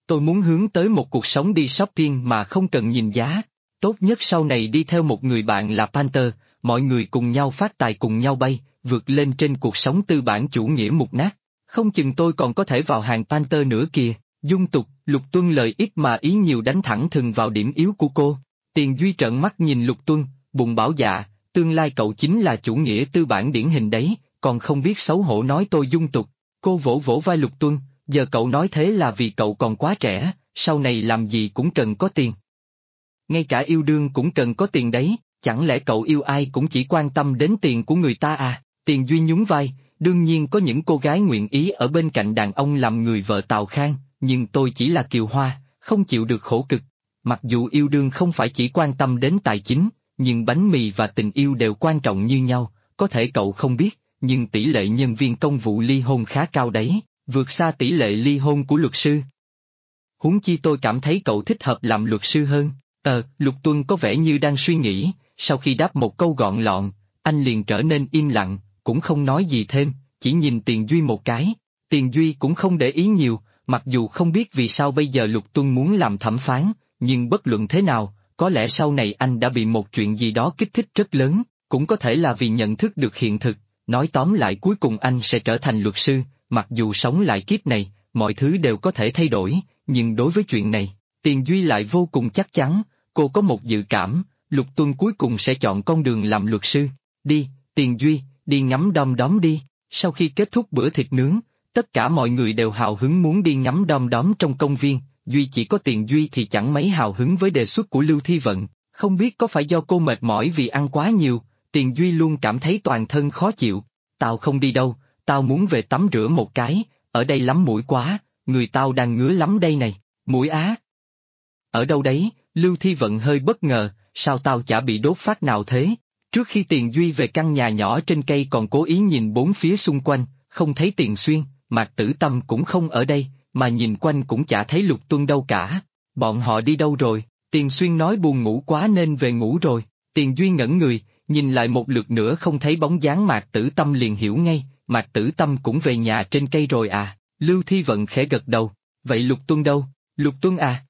Tôi muốn hướng tới một cuộc sống đi shopping mà không cần nhìn giá. Tốt nhất sau này đi theo một người bạn là Panther, mọi người cùng nhau phát tài cùng nhau bay, vượt lên trên cuộc sống tư bản chủ nghĩa mục nát. Không chừng tôi còn có thể vào hàng Panther nữa kìa. Dung tục, Lục Tuân lời ít mà ý nhiều đánh thẳng thừng vào điểm yếu của cô. Tiền Duy trợn mắt nhìn Lục Tuân, bụng bảo dạ, tương lai cậu chính là chủ nghĩa tư bản điển hình đấy, còn không biết xấu hổ nói tôi dung tục. Cô vỗ vỗ vai Lục Tuân, giờ cậu nói thế là vì cậu còn quá trẻ, sau này làm gì cũng cần có tiền. Ngay cả yêu đương cũng cần có tiền đấy, chẳng lẽ cậu yêu ai cũng chỉ quan tâm đến tiền của người ta à? Tiền Duy nhún vai, đương nhiên có những cô gái nguyện ý ở bên cạnh đàn ông làm người vợ Tào Khang, nhưng tôi chỉ là Kiều Hoa, không chịu được khổ cực. Mặc dù yêu đương không phải chỉ quan tâm đến tài chính, nhưng bánh mì và tình yêu đều quan trọng như nhau, có thể cậu không biết, nhưng tỷ lệ nhân viên công vụ ly hôn khá cao đấy, vượt xa tỷ lệ ly hôn của luật sư. Huống chi tôi cảm thấy cậu thích hợp làm luật sư hơn. Lục Tuân có vẻ như đang suy nghĩ, sau khi đáp một câu gọn lọn, anh liền trở nên im lặng, cũng không nói gì thêm, chỉ nhìn Tiền Duy một cái. Tiền Duy cũng không để ý nhiều, mặc dù không biết vì sao bây giờ Lục Tuân muốn làm thẩm phán, nhưng bất luận thế nào, có lẽ sau này anh đã bị một chuyện gì đó kích thích rất lớn, cũng có thể là vì nhận thức được hiện thực, nói tóm lại cuối cùng anh sẽ trở thành luật sư, mặc dù sống lại kiếp này, mọi thứ đều có thể thay đổi, nhưng đối với chuyện này, Tiền Duy lại vô cùng chắc chắn, cô có một dự cảm, Lục Tuân cuối cùng sẽ chọn con đường làm luật sư. Đi, Tiền Duy, đi ngắm đom đóm đi. Sau khi kết thúc bữa thịt nướng, tất cả mọi người đều hào hứng muốn đi ngắm đom đóm trong công viên, duy chỉ có Tiền Duy thì chẳng mấy hào hứng với đề xuất của Lưu Thi Vận, không biết có phải do cô mệt mỏi vì ăn quá nhiều, Tiền Duy luôn cảm thấy toàn thân khó chịu. Tao không đi đâu, tao muốn về tắm rửa một cái, ở đây lắm muỗi quá, người tao đang ngứa lắm đây này. Muỗi á? Ở đâu đấy? Lưu Thi Vận hơi bất ngờ, sao tao chả bị đốt phát nào thế? Trước khi Tiền Duy về căn nhà nhỏ trên cây còn cố ý nhìn bốn phía xung quanh, không thấy Tiền Xuyên, Mạc Tử Tâm cũng không ở đây, mà nhìn quanh cũng chả thấy Lục Tuân đâu cả. Bọn họ đi đâu rồi? Tiền Xuyên nói buồn ngủ quá nên về ngủ rồi. Tiền Duy ngẩn người, nhìn lại một lượt nữa không thấy bóng dáng Mạc Tử Tâm liền hiểu ngay, Mạc Tử Tâm cũng về nhà trên cây rồi à? Lưu Thi Vận khẽ gật đầu, vậy Lục Tuân đâu? Lục Tuân à?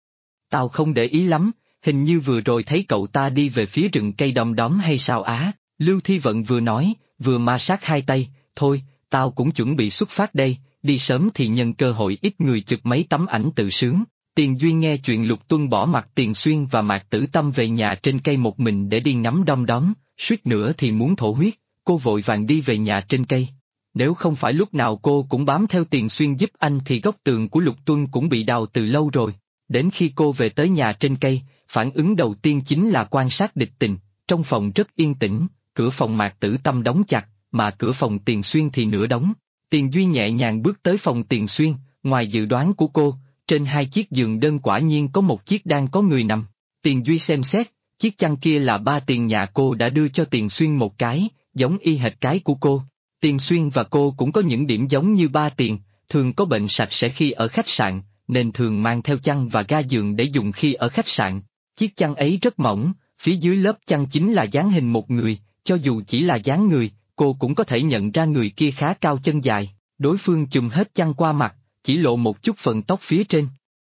Tao không để ý lắm, hình như vừa rồi thấy cậu ta đi về phía rừng cây đom đóm hay sao á? Lưu Thi Vận vừa nói, vừa ma sát hai tay, thôi, tao cũng chuẩn bị xuất phát đây, đi sớm thì nhân cơ hội ít người chụp mấy tấm ảnh tự sướng. Tiền Duy nghe chuyện Lục Tuân bỏ mặt Tiền Xuyên và Mạc Tử Tâm về nhà trên cây một mình để đi ngắm đom đóm, suýt nữa thì muốn thổ huyết, cô vội vàng đi về nhà trên cây. Nếu không phải lúc nào cô cũng bám theo Tiền Xuyên giúp anh thì góc tường của Lục Tuân cũng bị đào từ lâu rồi. Đến khi cô về tới nhà trên cây, phản ứng đầu tiên chính là quan sát địch tình, trong phòng rất yên tĩnh, cửa phòng Mạc Tử Tâm đóng chặt, mà cửa phòng Tiền Xuyên thì nửa đóng. Tiền Duy nhẹ nhàng bước tới phòng Tiền Xuyên, ngoài dự đoán của cô, trên hai chiếc giường đơn quả nhiên có một chiếc đang có người nằm. Tiền Duy xem xét, chiếc chăn kia là ba Tiền nhà cô đã đưa cho Tiền Xuyên một cái, giống y hệt cái của cô. Tiền Xuyên và cô cũng có những điểm giống như ba Tiền, thường có bệnh sạch sẽ khi ở khách sạn, nên thường mang theo chăn và ga giường để dùng khi ở khách sạn. Chiếc chăn ấy rất mỏng, phía dưới lớp chăn chính là dáng hình một người, cho dù chỉ là dáng người, cô cũng có thể nhận ra người kia khá cao chân dài, đối phương chùm hết chăn qua mặt, chỉ lộ một chút phần tóc phía trên.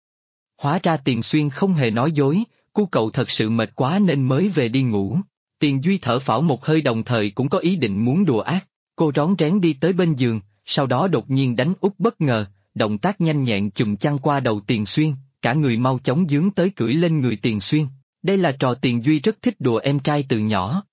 Hóa ra Tiền Xuyên không hề nói dối, cô cậu thật sự mệt quá nên mới về đi ngủ. Tiền Duy thở phào một hơi đồng thời cũng có ý định muốn đùa ác, cô rón rén đi tới bên giường, sau đó đột nhiên đánh úp bất ngờ, động tác nhanh nhẹn chùm chăn qua đầu Tiền Xuyên, cả người mau chóng dướng tới cưỡi lên người Tiền Xuyên. Đây là trò Tiền Duy rất thích đùa em trai từ nhỏ.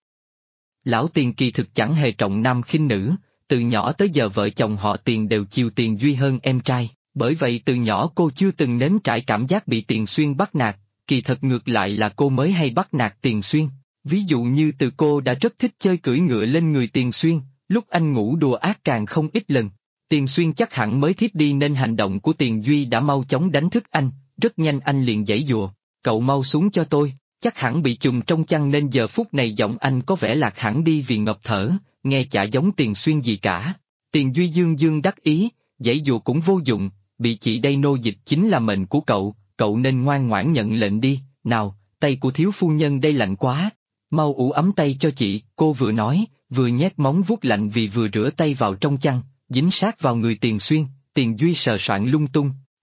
Lão Tiền kỳ thực chẳng hề trọng nam khinh nữ, từ nhỏ tới giờ vợ chồng họ Tiền đều chiều Tiền Duy hơn em trai, bởi vậy từ nhỏ cô chưa từng nếm trải cảm giác bị Tiền Xuyên bắt nạt, kỳ thật ngược lại là cô mới hay bắt nạt Tiền Xuyên. Ví dụ như từ cô đã rất thích chơi cưỡi ngựa lên người Tiền Xuyên, lúc anh ngủ đùa ác càng không ít lần. Tiền Xuyên chắc hẳn mới thiếp đi nên hành động của Tiền Duy đã mau chóng đánh thức anh, rất nhanh anh liền giãy giụa, cậu mau xuống cho tôi, chắc hẳn bị chùm trong chăn nên giờ phút này giọng anh có vẻ lạc hẳn đi vì ngập thở, nghe chả giống Tiền Xuyên gì cả. Tiền Duy dương dương đắc ý, giãy giụa cũng vô dụng, bị chị đây nô dịch chính là mệnh của cậu nên ngoan ngoãn nhận lệnh đi, nào, tay của thiếu phu nhân đây lạnh quá, mau ủ ấm tay cho chị, cô vừa nói, vừa nhét móng vuốt lạnh vì vừa rửa tay vào trong chăn, dính sát vào người Tiền Xuyên. Tiền Duy sờ soạng lung tung,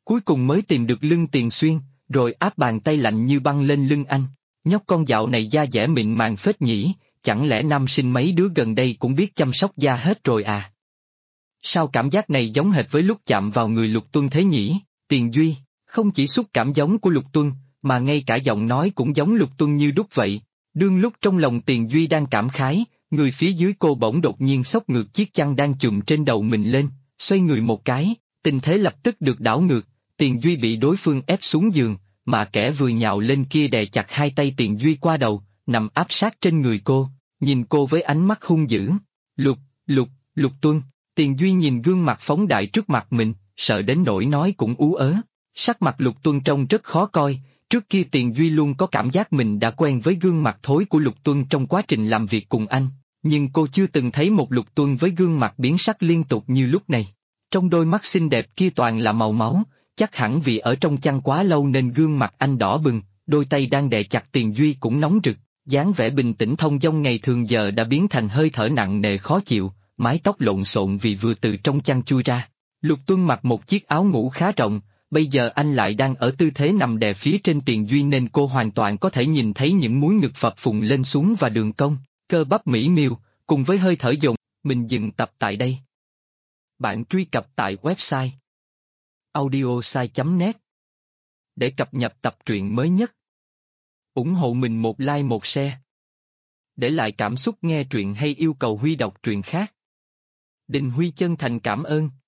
Cuối cùng mới tìm được lưng Tiền Xuyên, rồi áp bàn tay lạnh như băng lên lưng anh. Nhóc con dạo này da dẻ mịn màng phết nhỉ, chẳng lẽ nam sinh mấy đứa gần đây cũng biết chăm sóc da hết rồi à? Sao cảm giác này giống hệt với lúc chạm vào người Lục Tuân thế nhỉ? Tiền Duy, không chỉ xúc cảm giống của Lục Tuân, mà ngay cả giọng nói cũng giống Lục Tuân như đúc vậy. Đương lúc trong lòng Tiền Duy đang cảm khái, người phía dưới cô bỗng đột nhiên xốc ngược chiếc chăn đang chùm trên đầu mình lên, xoay người một cái, tình thế lập tức được đảo ngược, Tiền Duy bị đối phương ép xuống giường, mà kẻ vừa nhào lên kia đè chặt hai tay Tiền Duy qua đầu, nằm áp sát trên người cô, nhìn cô với ánh mắt hung dữ. Lục Tuân, Tiền Duy nhìn gương mặt phóng đại trước mặt mình, sợ đến nỗi nói cũng ú ớ. Sắc mặt Lục Tuân trông rất khó coi, trước kia Tiền Duy luôn có cảm giác mình đã quen với gương mặt thối của Lục Tuân trong quá trình làm việc cùng anh, nhưng cô chưa từng thấy một Lục Tuân với gương mặt biến sắc liên tục như lúc này. Trong đôi mắt xinh đẹp kia toàn là màu máu, chắc hẳn vì ở trong chăn quá lâu nên gương mặt anh đỏ bừng, đôi tay đang đè chặt Tiền Duy cũng nóng rực, dáng vẻ bình tĩnh thông dong ngày thường giờ đã biến thành hơi thở nặng nề khó chịu, mái tóc lộn xộn vì vừa từ trong chăn chui ra. Lục Tuân mặc một chiếc áo ngủ khá rộng, bây giờ anh lại đang ở tư thế nằm đè phía trên Tiền Duy nên cô hoàn toàn có thể nhìn thấy những múi ngực phập phùng lên xuống và đường cong, cơ bắp mỹ miều, cùng với hơi thở dồn. Mình dừng tập tại đây. Bạn truy cập tại website audiosai.net để cập nhật tập truyện mới nhất. Ủng hộ mình một like một share. Để lại cảm xúc nghe truyện hay yêu cầu Huy đọc truyện khác. Đình Huy chân thành cảm ơn.